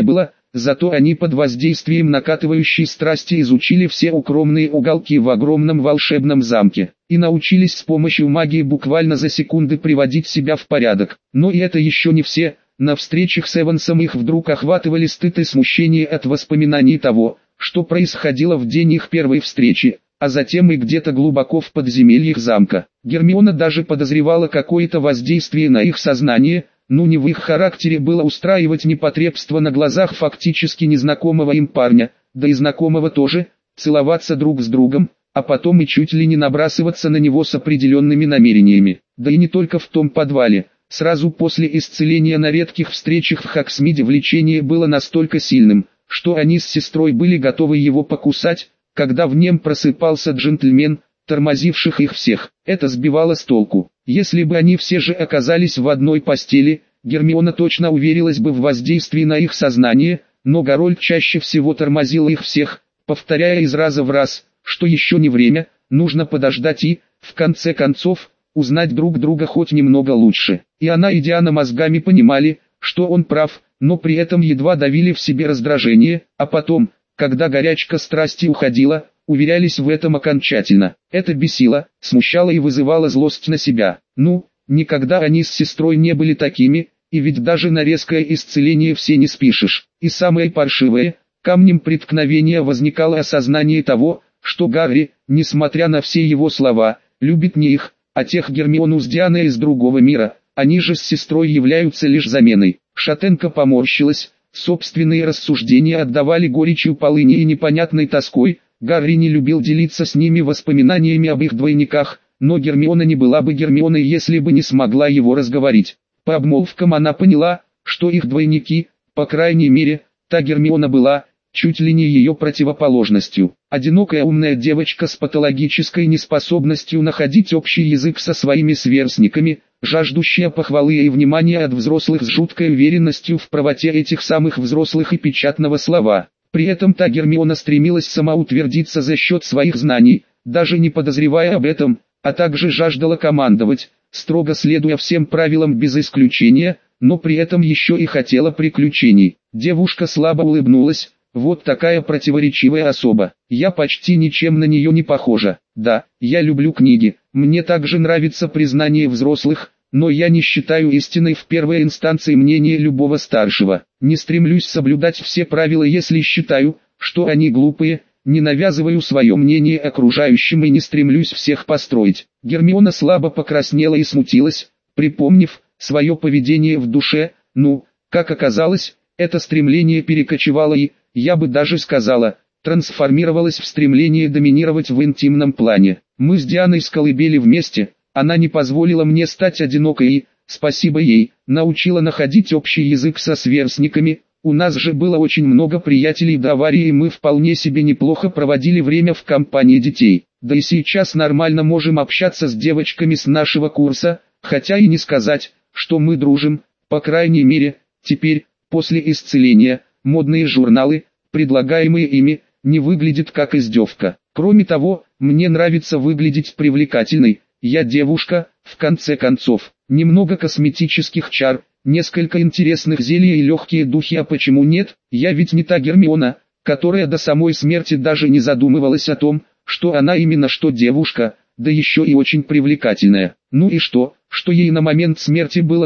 зато они под воздействием накатывающей страсти изучили все укромные уголки в огромном волшебном замке, и научились с помощью магии буквально за секунды приводить себя в порядок. Но и это еще не все. На встречах с Эвансом их вдруг охватывали стыд и смущение от воспоминаний того, что происходило в день их первой встречи, а затем и где-то глубоко в подземельях замка. Гермиона даже подозревала какое-то воздействие на их сознание, но не в их характере было устраивать непотребство на глазах фактически незнакомого им парня, да и знакомого тоже, целоваться друг с другом, а потом и чуть ли не набрасываться на него с определенными намерениями. Да и не только в том подвале. Сразу после исцеления на редких встречах в Хоксмиде влечение было настолько сильным, что они с сестрой были готовы его покусать, когда в нем просыпался джентльмен, тормозивших их всех. Это сбивало с толку. Если бы они все же оказались в одной постели, Гермиона точно уверилась бы в воздействии на их сознание, но Гарольд чаще всего тормозил их всех, повторяя из раза в раз, что еще не время, нужно подождать и, в конце концов, узнать друг друга хоть немного лучше. И она и Диана мозгами понимали, что он прав, но при этом едва давили в себе раздражение, а потом, когда горячка страсти уходила, уверялись в этом окончательно. Это бесило, смущало и вызывало злость на себя. Ну, никогда они с сестрой не были такими, и ведь даже на резкое исцеление все не спишешь. И самое паршивое, камнем преткновения возникало осознание того, что Гарри, несмотря на все его слова, любит не их, а тех Гермиону с Дианой из другого мира. Они же с сестрой являются лишь заменой. Шатенка поморщилась, собственные рассуждения отдавали горечью полыни и непонятной тоской. Гарри не любил делиться с ними воспоминаниями об их двойниках, но Гермиона не была бы Гермионой, если бы не смогла его разговорить. По обмолвкам она поняла, что их двойники, по крайней мере, та Гермиона была, чуть ли не ее противоположностью. Одинокая умная девочка с патологической неспособностью находить общий язык со своими сверстниками, жаждущая похвалы и внимания от взрослых с жуткой уверенностью в правоте этих самых взрослых и печатного слова. При этом та Гермиона стремилась самоутвердиться за счет своих знаний, даже не подозревая об этом, а также жаждала командовать, строго следуя всем правилам без исключения, но при этом еще и хотела приключений. Девушка слабо улыбнулась. Вот такая противоречивая особа. Я почти ничем на нее не похожа. Да, я люблю книги, мне также нравится признание взрослых, но я не считаю истиной в первой инстанции мнение любого старшего. Не стремлюсь соблюдать все правила, если считаю, что они глупые, не навязываю свое мнение окружающим и не стремлюсь всех построить. Гермиона слабо покраснела и смутилась, припомнив свое поведение в душе. Ну, как оказалось, это стремление перекочевало и, я бы даже сказала, трансформировалось в стремление доминировать в интимном плане. Мы с Дианой с колыбели вместе, она не позволила мне стать одинокой и, спасибо ей, научила находить общий язык со сверстниками. У нас же было очень много приятелей до аварии, и мы вполне себе неплохо проводили время в компании детей. Да и сейчас нормально можем общаться с девочками с нашего курса, хотя и не сказать, что мы дружим, по крайней мере, теперь, после исцеления. Модные журналы, предлагаемые ими, не выглядят как издевка. Кроме того, мне нравится выглядеть привлекательной, я девушка, в конце концов. Немного косметических чар, несколько интересных зелий и легкие духи, а почему нет? Я ведь не та Гермиона, которая до самой смерти даже не задумывалась о том, что она именно что девушка, да еще и очень привлекательная. Ну и что ей на момент смерти было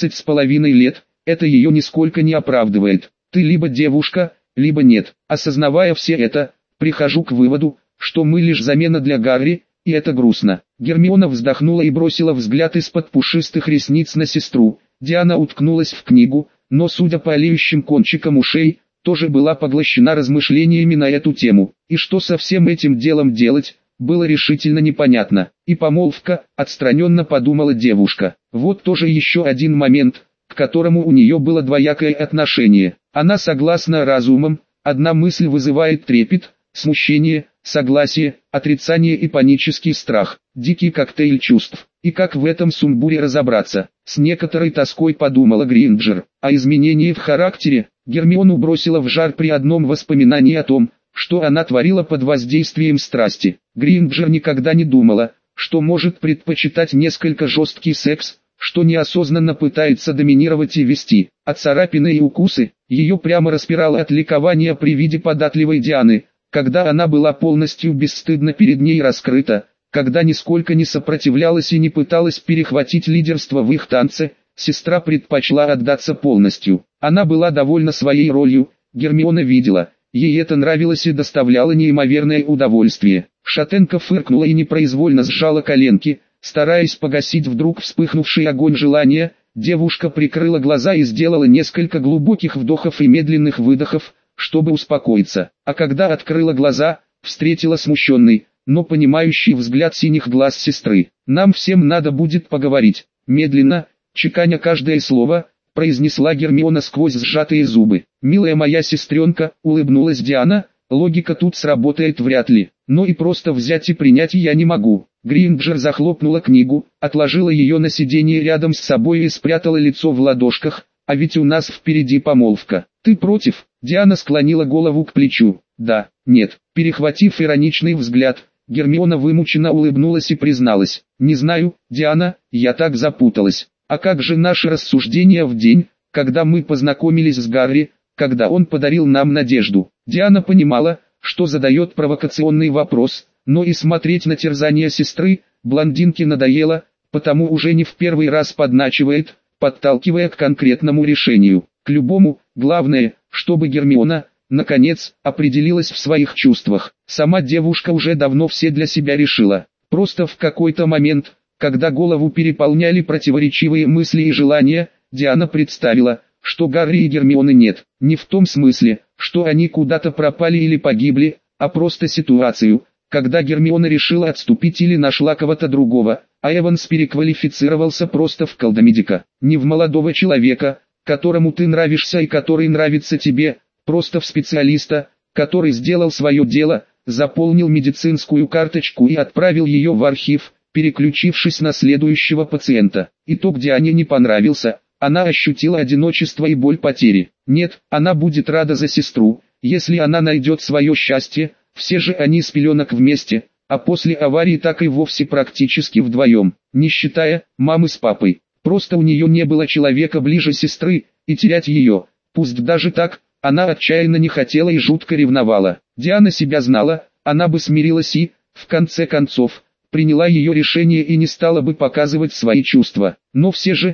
13,5 лет, это ее нисколько не оправдывает. Ты либо девушка, либо нет. Осознавая все это, прихожу к выводу, что мы лишь замена для Гарри, и это грустно. Гермиона вздохнула и бросила взгляд из-под пушистых ресниц на сестру. Диана уткнулась в книгу, но, судя по олеющим кончикам ушей, тоже была поглощена размышлениями на эту тему. И что со всем этим делом делать, было решительно непонятно. И помолвка, отстраненно подумала девушка. Вот тоже еще один момент, к которому у нее было двоякое отношение. Она согласна разумом, одна мысль вызывает трепет, смущение, согласие, отрицание и панический страх, дикий коктейль чувств. И как в этом сумбуре разобраться? С некоторой тоской подумала Гринджер. А изменение в характере Гермиону бросило в жар при одном воспоминании о том, что она творила под воздействием страсти. Гринджер никогда не думала, что может предпочитать несколько жесткий секс, что неосознанно пытается доминировать и вести. А царапины и укусы, ее прямо распирало от ликования при виде податливой Дианы, когда она была полностью бесстыдно перед ней раскрыта, когда нисколько не сопротивлялась и не пыталась перехватить лидерство в их танце. Сестра предпочла отдаться полностью. Она была довольна своей ролью, Гермиона видела, ей это нравилось и доставляло неимоверное удовольствие. Шатенка фыркнула и непроизвольно сжала коленки, стараясь погасить вдруг вспыхнувший огонь желания. Девушка прикрыла глаза и сделала несколько глубоких вдохов и медленных выдохов, чтобы успокоиться. А когда открыла глаза, встретила смущенный, но понимающий взгляд синих глаз сестры. «Нам всем надо будет поговорить», медленно, чеканя каждое слово, произнесла Гермиона сквозь сжатые зубы. «Милая моя сестренка», улыбнулась Диана, «логика тут сработает вряд ли, но и просто взять и принять я не могу». Гринджер захлопнула книгу, отложила ее на сиденье рядом с собой и спрятала лицо в ладошках. «А ведь у нас впереди помолвка. Ты против?» Диана склонила голову к плечу. «Да, нет». Перехватив ироничный взгляд, Гермиона вымученно улыбнулась и призналась. «Не знаю, Диана, я так запуталась. А как же наши рассуждения в день, когда мы познакомились с Гарри, когда он подарил нам надежду?» Диана понимала, что задает провокационный вопрос, но и смотреть на терзание сестры, блондинке надоело, потому уже не в первый раз подначивает, подталкивая к конкретному решению. К любому, главное, чтобы Гермиона, наконец, определилась в своих чувствах. Сама девушка уже давно все для себя решила. Просто в какой-то момент, когда голову переполняли противоречивые мысли и желания, Диана представила, что Гарри и Гермионы нет. Не в том смысле, что они куда-то пропали или погибли, а просто ситуацию, когда Гермиона решила отступить или нашла кого-то другого, а Эванс переквалифицировался просто в колдомедика. Не в молодого человека, которому ты нравишься и который нравится тебе, просто в специалиста, который сделал свое дело, заполнил медицинскую карточку и отправил ее в архив, переключившись на следующего пациента. Итог Диане не понравился, она ощутила одиночество и боль потери. Нет, она будет рада за сестру, если она найдет свое счастье, все же они с пеленок вместе, а после аварии так и вовсе практически вдвоем, не считая мамы с папой. Просто у нее не было человека ближе сестры, и терять ее, пусть даже так, она отчаянно не хотела и жутко ревновала. Диана себя знала, она бы смирилась и, в конце концов, приняла ее решение и не стала бы показывать свои чувства. Но все же,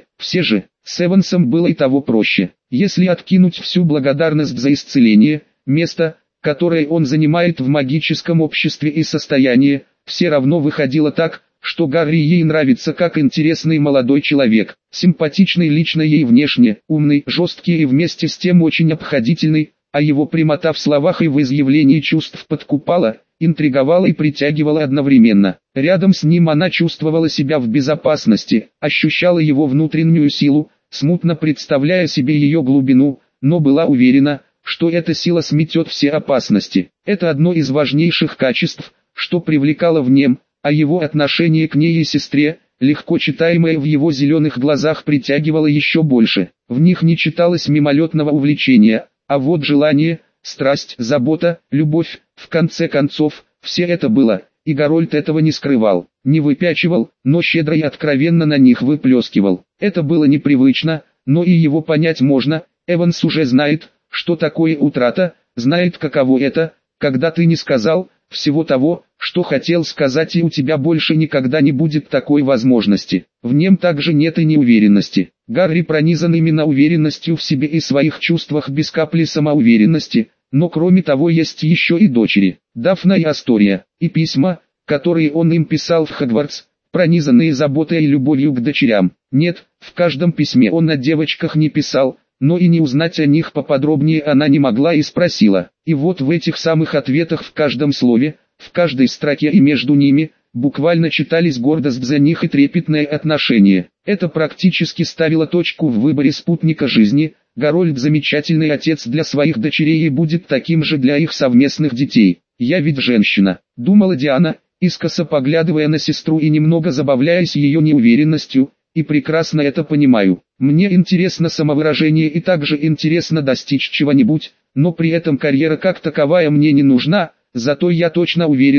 с Эвансом было и того проще. Если откинуть всю благодарность за исцеление, место, которое он занимает в магическом обществе и состояние, все равно выходило так, что Гарри ей нравится как интересный молодой человек, симпатичный лично ей внешне, умный, жесткий и вместе с тем очень обходительный, а его прямота в словах и в изъявлении чувств подкупала, интриговала и притягивала одновременно. Рядом с ним она чувствовала себя в безопасности, ощущала его внутреннюю силу, смутно представляя себе ее глубину, но была уверена, что эта сила сметет все опасности. Это одно из важнейших качеств, что привлекало в нем, а его отношение к ней и сестре, легко читаемое в его зеленых глазах, притягивало еще больше. В них не читалось мимолетного увлечения, а вот желание, страсть, забота, любовь, в конце концов, все это было, и Гарольд этого не скрывал, не выпячивал, но щедро и откровенно на них выплескивал. Это было непривычно, но и его понять можно. Эванс уже знает, что такое утрата, знает, каково это, когда ты не сказал всего того, что хотел сказать, и у тебя больше никогда не будет такой возможности. В нем также нет и неуверенности. Гарри пронизан именно уверенностью в себе и своих чувствах без капли самоуверенности, но кроме того есть еще и дочери, Дафна и Астория, и письма, которые он им писал в Хогвартс, пронизанные заботой и любовью к дочерям. Нет, в каждом письме он о девочках не писал, но и не узнать о них поподробнее она не могла и спросила. И вот в этих самых ответах в каждом слове, в каждой строке и между ними, буквально читались гордость за них и трепетное отношение. Это практически ставило точку в выборе спутника жизни. Гарольд замечательный отец для своих дочерей и будет таким же для их совместных детей. «Я ведь женщина», — думала Диана, искоса поглядывая на сестру и немного забавляясь ее неуверенностью, и прекрасно это понимаю. Мне интересно самовыражение и также интересно достичь чего-нибудь, но при этом карьера как таковая мне не нужна, зато я точно уверена,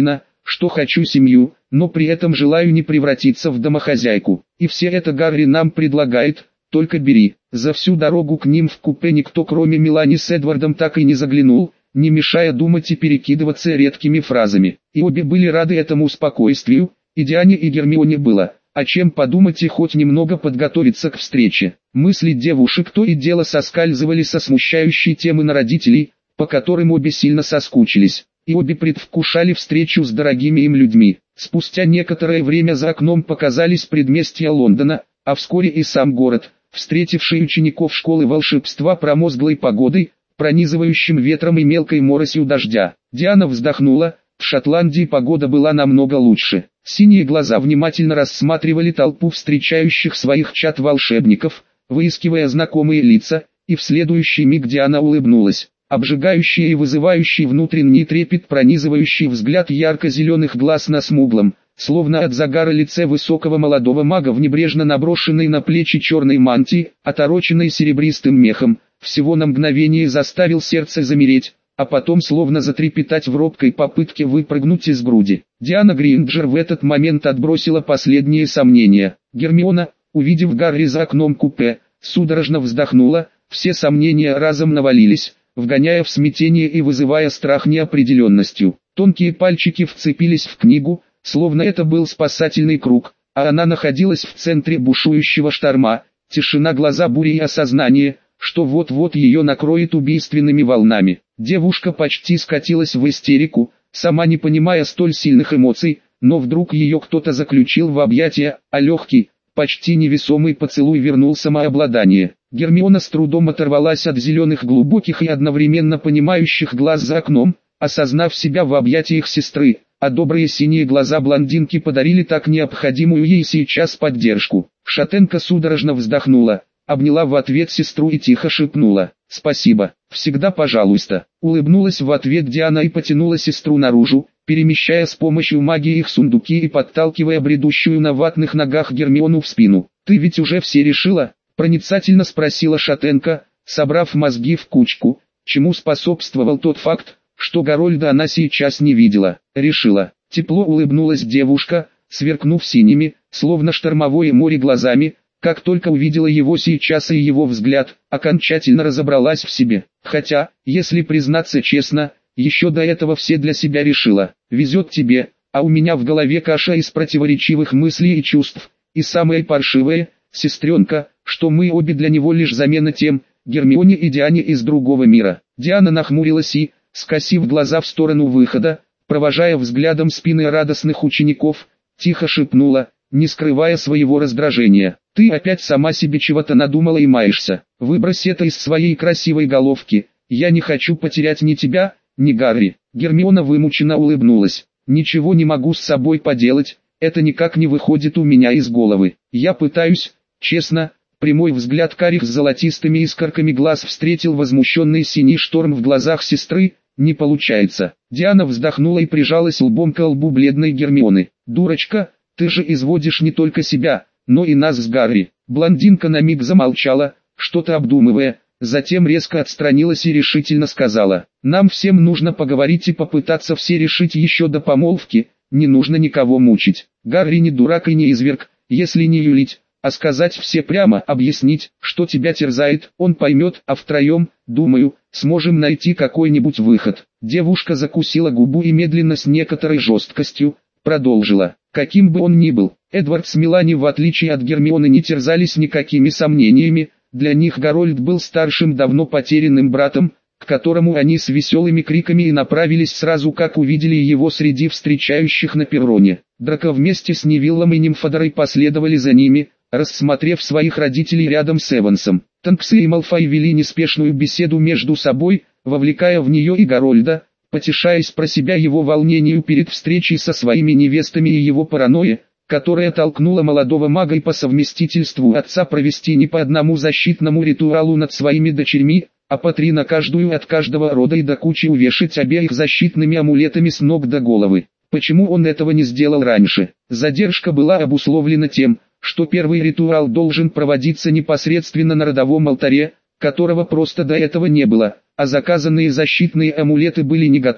что хочу семью, но при этом желаю не превратиться в домохозяйку. И все это Гарри нам предлагает, только бери. За всю дорогу к ним в купе никто кроме Мелани с Эдвардом так и не заглянул, не мешая думать и перекидываться редкими фразами. И обе были рады этому спокойствию, и Диане и Гермионе было о чем подумать и хоть немного подготовиться к встрече. Мысли девушек то и дело соскальзывали со смущающей темы на родителей, по которым обе сильно соскучились, и обе предвкушали встречу с дорогими им людьми. Спустя некоторое время за окном показались предместья Лондона, а вскоре и сам город, встретивший учеников школы волшебства промозглой погодой, пронизывающим ветром и мелкой моросью дождя. Диана вздохнула, в Шотландии погода была намного лучше. Синие глаза внимательно рассматривали толпу встречающих своих чад волшебников, выискивая знакомые лица, и в следующий миг Диана улыбнулась. Обжигающий и вызывающий внутренний трепет, пронизывающий взгляд ярко-зеленых глаз на смуглом, словно от загара лице высокого молодого мага в небрежно наброшенной на плечи черной мантии, отороченной серебристым мехом, всего на мгновение заставил сердце замереть, а потом словно затрепетать в робкой попытке выпрыгнуть из груди. Диана Гринджер в этот момент отбросила последние сомнения. Гермиона, увидев Гарри за окном купе, судорожно вздохнула, все сомнения разом навалились, вгоняя в смятение и вызывая страх неопределенностью. Тонкие пальчики вцепились в книгу, словно это был спасательный круг, а она находилась в центре бушующего шторма. Тишина, глаза, бури и осознание, что вот-вот ее накроет убийственными волнами. Девушка почти скатилась в истерику, сама не понимая столь сильных эмоций, но вдруг ее кто-то заключил в объятия, а легкий, почти невесомый поцелуй вернул самообладание. Гермиона с трудом оторвалась от зеленых глубоких и одновременно понимающих глаз за окном, осознав себя в объятиях сестры, а добрые синие глаза блондинки подарили так необходимую ей сейчас поддержку. Шатенка судорожно вздохнула, обняла в ответ сестру и тихо шепнула: «Спасибо, всегда пожалуйста». Улыбнулась в ответ Диана и потянула сестру наружу, перемещая с помощью магии их сундуки и подталкивая бредущую на ватных ногах Гермиону в спину. «Ты ведь уже все решила?» — проницательно спросила Шатенка, собрав мозги в кучку, чему способствовал тот факт, что Гарольда она сейчас не видела. «Решила». Тепло улыбнулась девушка, сверкнув синими, словно штормовое море глазами, как только увидела его сейчас и его взгляд, окончательно разобралась в себе. Хотя, если признаться честно, еще до этого все для себя решила. Везет тебе, а у меня в голове каша из противоречивых мыслей и чувств. И самое паршивое, сестренка, что мы обе для него лишь замена тем, Гермионе и Диане из другого мира. Диана нахмурилась и, скосив глаза в сторону выхода, провожая взглядом спины радостных учеников, тихо шепнула, не скрывая своего раздражения: «Ты опять сама себе чего-то надумала и маешься. Выбрось это из своей красивой головки, я не хочу потерять ни тебя, ни Гарри». Гермиона вымученно улыбнулась. «Ничего не могу с собой поделать, это никак не выходит у меня из головы. Я пытаюсь, честно». Прямой взгляд карих с золотистыми искорками глаз встретил возмущенный синий шторм в глазах сестры. «Не получается». Диана вздохнула и прижалась лбом к лбу бледной Гермионы. «Дурочка, ты же изводишь не только себя, но и нас с Гарри». Блондинка на миг замолчала, что-то обдумывая, затем резко отстранилась и решительно сказала: «Нам всем нужно поговорить и попытаться все решить еще до помолвки, не нужно никого мучить. Гарри не дурак и не изверг, если не юлить, а сказать все прямо, объяснить, что тебя терзает, он поймет, а втроем, думаю, сможем найти какой-нибудь выход». Девушка закусила губу и медленно с некоторой жесткостью продолжила: «Каким бы он ни был, Эдвард с Мелани в отличие от Гермионы не терзались никакими сомнениями, для них Гарольд был старшим давно потерянным братом, к которому они с веселыми криками и направились сразу как увидели его среди встречающих на перроне. Драко вместе с Невиллом и Нимфодорой последовали за ними, рассмотрев своих родителей рядом с Эвансом. Тонксы и Малфой вели неспешную беседу между собой, вовлекая в нее и Гарольда, потешаясь про себя его волнению перед встречей со своими невестами и его паранойей, которая толкнула молодого мага и по совместительству отца провести не по одному защитному ритуалу над своими дочерьми, а по 3 на каждую от каждого рода и до кучи увешать обеих защитными амулетами с ног до головы. Почему он этого не сделал раньше? Задержка была обусловлена тем, что первый ритуал должен проводиться непосредственно на родовом алтаре, которого просто до этого не было, а заказанные защитные амулеты были не готовы,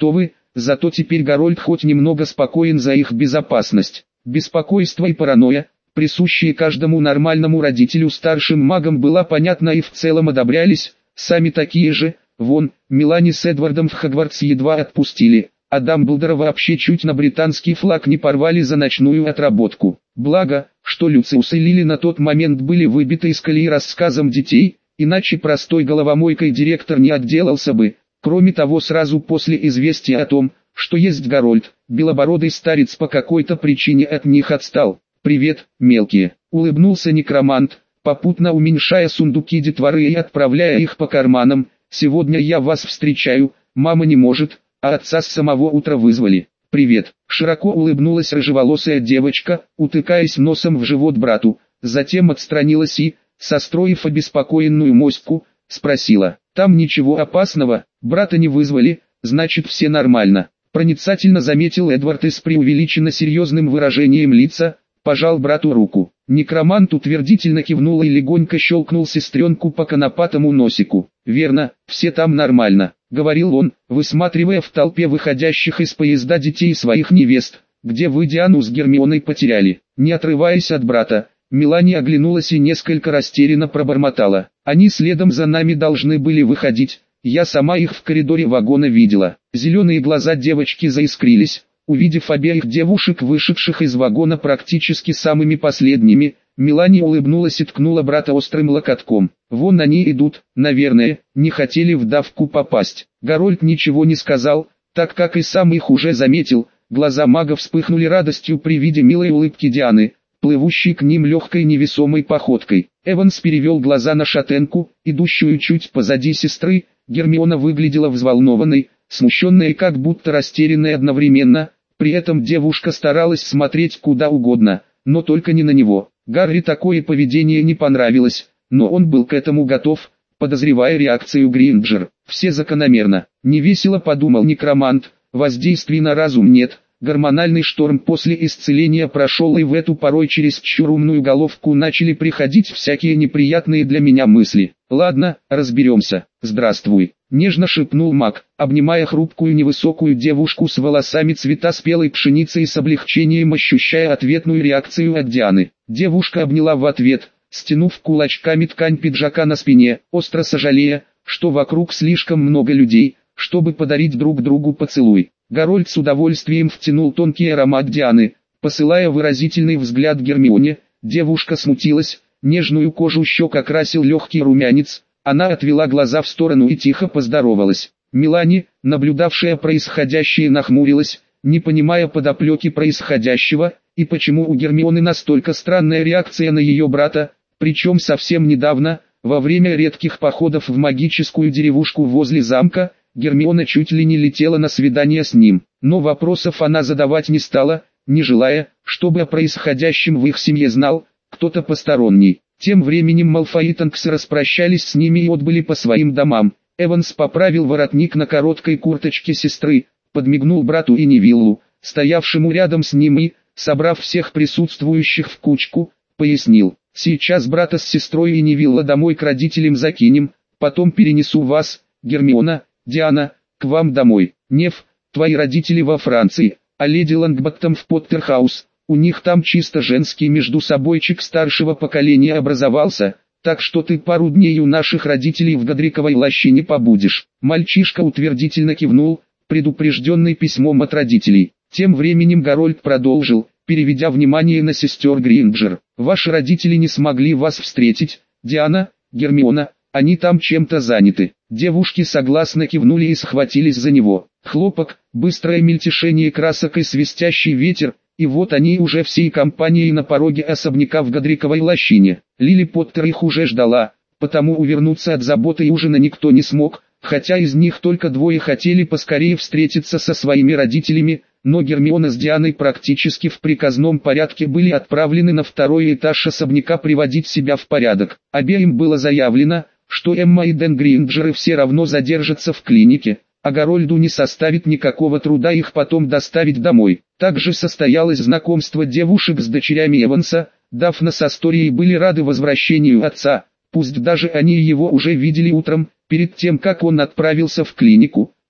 зато теперь Гарольд хоть немного спокоен за их безопасность. Беспокойство и паранойя, присущие каждому нормальному родителю старшим магам, была понятна и в целом одобрялись, сами такие же, вон, Мелани с Эдвардом в Хогвартс едва отпустили, а Дамблдора вообще чуть на британский флаг не порвали за ночную отработку. Благо, что Люциус и Лили на тот момент были выбиты из колеи рассказом детей, иначе простой головомойкой директор не отделался бы. Кроме того, сразу после известия о том, что есть Гарольд, белобородый старец по какой-то причине от них отстал. «Привет, мелкие», — улыбнулся некромант, попутно уменьшая сундуки детворы и отправляя их по карманам. «Сегодня я вас встречаю, мама не может, а отца с самого утра вызвали». «Привет», — широко улыбнулась рыжеволосая девочка, утыкаясь носом в живот брату, затем отстранилась и, состроив обеспокоенную моську, спросила: «Там ничего опасного, брата не вызвали, значит все нормально». Проницательно заметил Эдвард и с преувеличенно серьезным выражением лица пожал брату руку. Некромант утвердительно кивнул и легонько щелкнул сестренку по конопатому носику. «Верно, все там нормально», — говорил он, высматривая в толпе выходящих из поезда детей своих невест, «где вы Диану с Гермионой потеряли». Не отрываясь от брата, Мелани оглянулась и несколько растерянно пробормотала: «Они следом за нами должны были выходить, я сама их в коридоре вагона видела». Зеленые глаза девочки заискрились, увидев обеих девушек, вышедших из вагона практически самыми последними. Мелани улыбнулась и ткнула брата острым локотком. «Вон они идут, наверное, не хотели в давку попасть». Гарольд ничего не сказал, так как и сам их уже заметил. Глаза мага вспыхнули радостью при виде милой улыбки Дианы, плывущей к ним легкой невесомой походкой. Эванс перевел глаза на шатенку, идущую чуть позади сестры. Гермиона выглядела взволнованной, смущенной и как будто растерянной одновременно. При этом девушка старалась смотреть куда угодно, но только не на него. Гарри такое поведение не понравилось, но он был к этому готов, подозревая реакцию Гринджер. «Все закономерно», — невесело подумал некромант, «воздействий на разум нет». Гормональный шторм после исцеления прошел, и в эту порой чересчур умную головку начали приходить всякие неприятные для меня мысли. «Ладно, разберемся. Здравствуй», — нежно шепнул маг, обнимая хрупкую невысокую девушку с волосами цвета спелой пшеницы и с облегчением ощущая ответную реакцию от Дианы. Девушка обняла в ответ, стянув кулачками ткань пиджака на спине, остро сожалея, что вокруг слишком много людей, чтобы подарить друг другу поцелуй. Гарольд с удовольствием втянул тонкий аромат Дианы, посылая выразительный взгляд Гермионе. Девушка смутилась, нежную кожу щек окрасил легкий румянец, она отвела глаза в сторону и тихо поздоровалась. Мелани, наблюдавшая происходящее, нахмурилась, не понимая подоплеки происходящего, и почему у Гермионы настолько странная реакция на ее брата, причем совсем недавно, во время редких походов в магическую деревушку возле замка, Гермиона чуть ли не летела на свидание с ним, но вопросов она задавать не стала, не желая, чтобы о происходящем в их семье знал кто-то посторонний. Тем временем Малфой и Тонкс распрощались с ними и отбыли по своим домам. Эванс поправил воротник на короткой курточке сестры, подмигнул брату и Невиллу, стоявшему рядом с ним, и, собрав всех присутствующих в кучку, пояснил: «Сейчас брата с сестрой и Невилла домой к родителям закинем, потом перенесу вас, Гермиона, Диана, к вам домой. Нев, твои родители во Франции, а леди Лонгботтом в Поттерхаус. У них там чисто женский междусобойчик старшего поколения образовался, так что ты пару дней у наших родителей в Годриковой лощине побудешь». Мальчишка утвердительно кивнул, предупрежденный письмом от родителей. Тем временем Гарольд продолжил, переведя внимание на сестер Гринджер: «Ваши родители не смогли вас встретить, Диана, Гермиона, они там чем-то заняты». Девушки согласно кивнули и схватились за него. Хлопок, быстрое мельтешение красок и свистящий ветер, и вот они уже всей компанией на пороге особняка в Годриковой лощине. Лили Поттер их уже ждала, потому увернуться от заботы и ужина никто не смог, хотя из них только двое хотели поскорее встретиться со своими родителями, но Гермиона с Дианой практически в приказном порядке были отправлены на второй этаж особняка приводить себя в порядок. Обеим было заявлено, что Эмма и Дэн Гринджеры все равно задержатся в клинике, а Гарольду не составит никакого труда их потом доставить домой. Также состоялось знакомство девушек с дочерями Эванса. Дафна с Асторией были рады возвращению отца, пусть даже они его уже видели утром, перед тем как он отправился в клинику,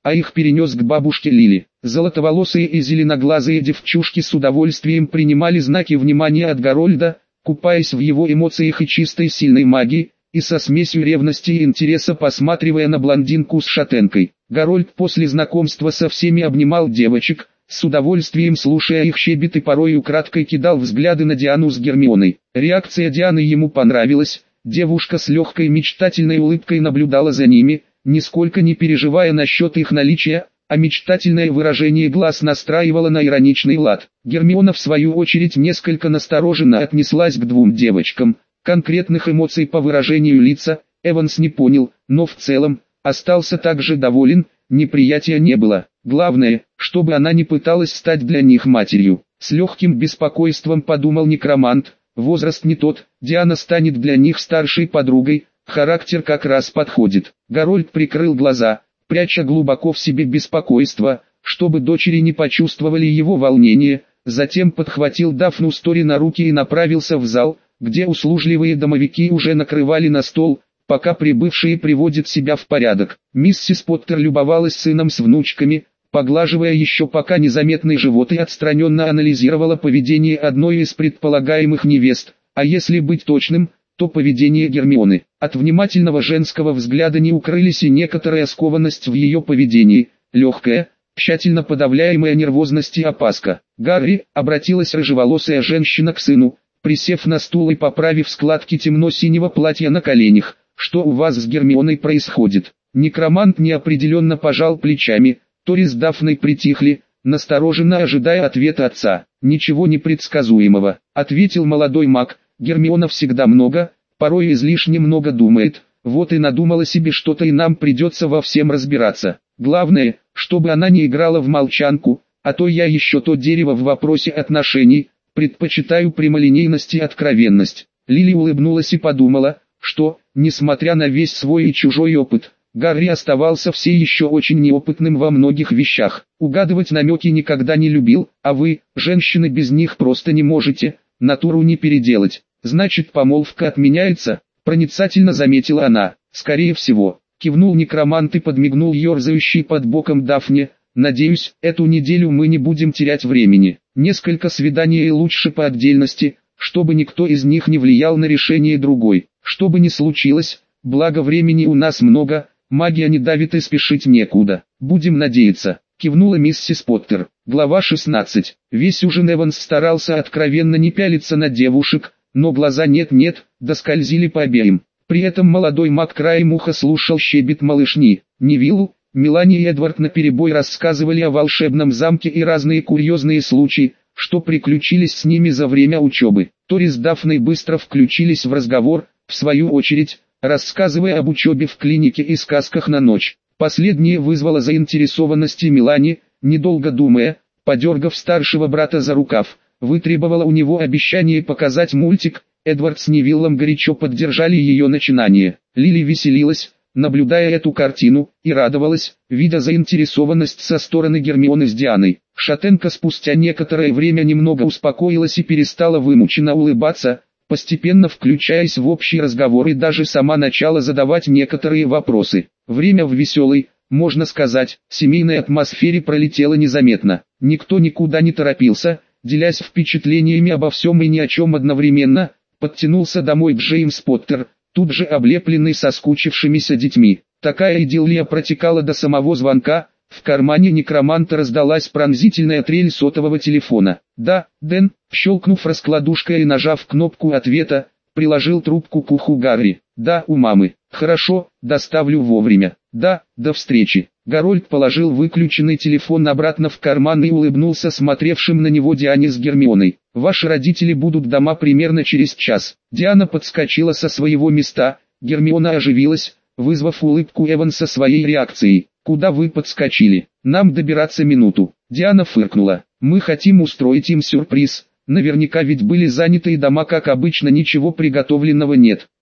а их перенес к бабушке Лили. Золотоволосые и зеленоглазые девчушки с удовольствием принимали знаки внимания от Гарольда, купаясь в его эмоциях и чистой сильной магии, и со смесью ревности и интереса посматривая на блондинку с шатенкой. Гарольд после знакомства со всеми обнимал девочек, с удовольствием слушая их щебет и порой украдкой кидал взгляды на Диану с Гермионой. Реакция Дианы ему понравилась, девушка с легкой мечтательной улыбкой наблюдала за ними, нисколько не переживая насчет их наличия, а мечтательное выражение глаз настраивало на ироничный лад. Гермиона в свою очередь несколько настороженно отнеслась к двум девочкам. Конкретных эмоций по выражению лица Эванс не понял, но в целом остался также доволен, неприятия не было. Главное, чтобы она не пыталась стать для них матерью. С легким беспокойством подумал некромант, возраст не тот, Диана станет для них старшей подругой, характер как раз подходит. Гарольд прикрыл глаза, пряча глубоко в себе беспокойство, чтобы дочери не почувствовали его волнение, затем подхватил Дафну Стори на руки и направился в зал, где услужливые домовики уже накрывали на стол, пока прибывшие приводят себя в порядок. Миссис Поттер любовалась сыном с внучками, поглаживая еще пока незаметный живот и отстраненно анализировала поведение одной из предполагаемых невест, а если быть точным, то поведение Гермионы. От внимательного женского взгляда не укрылись и некоторая скованность в ее поведении, легкая, тщательно подавляемая нервозность и опаска. «Гарри», — обратилась рыжеволосая женщина к сыну, присев на стул и поправив складки темно-синего платья на коленях, — «что у вас с Гермионой происходит?» Некромант неопределенно пожал плечами, Тори с Дафной притихли, настороженно ожидая ответа отца. «Ничего непредсказуемого», — ответил молодой маг, — «Гермиона всегда много, порой излишне много думает, вот и надумала себе что-то и нам придется во всем разбираться. Главное, чтобы она не играла в молчанку, а то я еще то дерево в вопросе отношений, предпочитаю прямолинейность и откровенность». Лили улыбнулась и подумала, что, несмотря на весь свой и чужой опыт, Гарри оставался все еще очень неопытным во многих вещах. Угадывать намеки никогда не любил, а вы, женщины, без них просто не можете, натуру не переделать. «Значит, помолвка отменяется?» — проницательно заметила она. «Скорее всего», — кивнул некромант и подмигнул ерзающей под боком Дафне. «Надеюсь, эту неделю мы не будем терять времени. Несколько свиданий и лучше по отдельности, чтобы никто из них не влиял на решение другой. Что бы ни случилось, благо времени у нас много, магия не давит и спешить некуда. Будем надеяться», — кивнула миссис Поттер. Глава 16. Весь ужин Эванс старался откровенно не пялиться на девушек, но глаза нет-нет, доскользили по обеим. При этом молодой маг краем уха слушал щебет малышни. Невиллу, Мелани и Эдвард наперебой рассказывали о волшебном замке и разные курьезные случаи, что приключились с ними за время учебы. Тори с Дафной быстро включились в разговор, в свою очередь, рассказывая об учебе в клинике и сказках на ночь. Последнее вызвало заинтересованность и Мелани, недолго думая, подергав старшего брата за рукав, вытребовала у него обещание показать мультик. Эдвард с Невиллом горячо поддержали ее начинание. Лили веселилась, наблюдая эту картину, и радовалась, видя заинтересованность со стороны Гермионы с Дианой. Шатенка спустя некоторое время немного успокоилась и перестала вымученно улыбаться, постепенно включаясь в общий разговор и даже сама начала задавать некоторые вопросы. Время в веселой, можно сказать, семейной атмосфере пролетело незаметно. Никто никуда не торопился, делясь впечатлениями обо всем и ни о чем одновременно. Подтянулся домой Джеймс Поттер, тут же облепленный соскучившимися детьми. Такая идиллия протекала до самого звонка. В кармане некроманта раздалась пронзительная трель сотового телефона. «Да, Дэн», щелкнув раскладушкой и нажав кнопку ответа, приложил трубку к уху Гарри. «Да, у мамы. Хорошо, доставлю вовремя. Да, до встречи». Гарольд положил выключенный телефон обратно в карман и улыбнулся смотревшим на него Диане с Гермионой. «Ваши родители будут дома примерно через час». Диана подскочила со своего места, Гермиона оживилась, вызвав улыбку Эванса своей реакцией. «Куда вы подскочили? Нам добираться минуту». Диана фыркнула. «Мы хотим устроить им сюрприз. Наверняка ведь были заняты и дома, как обычно, ничего приготовленного нет».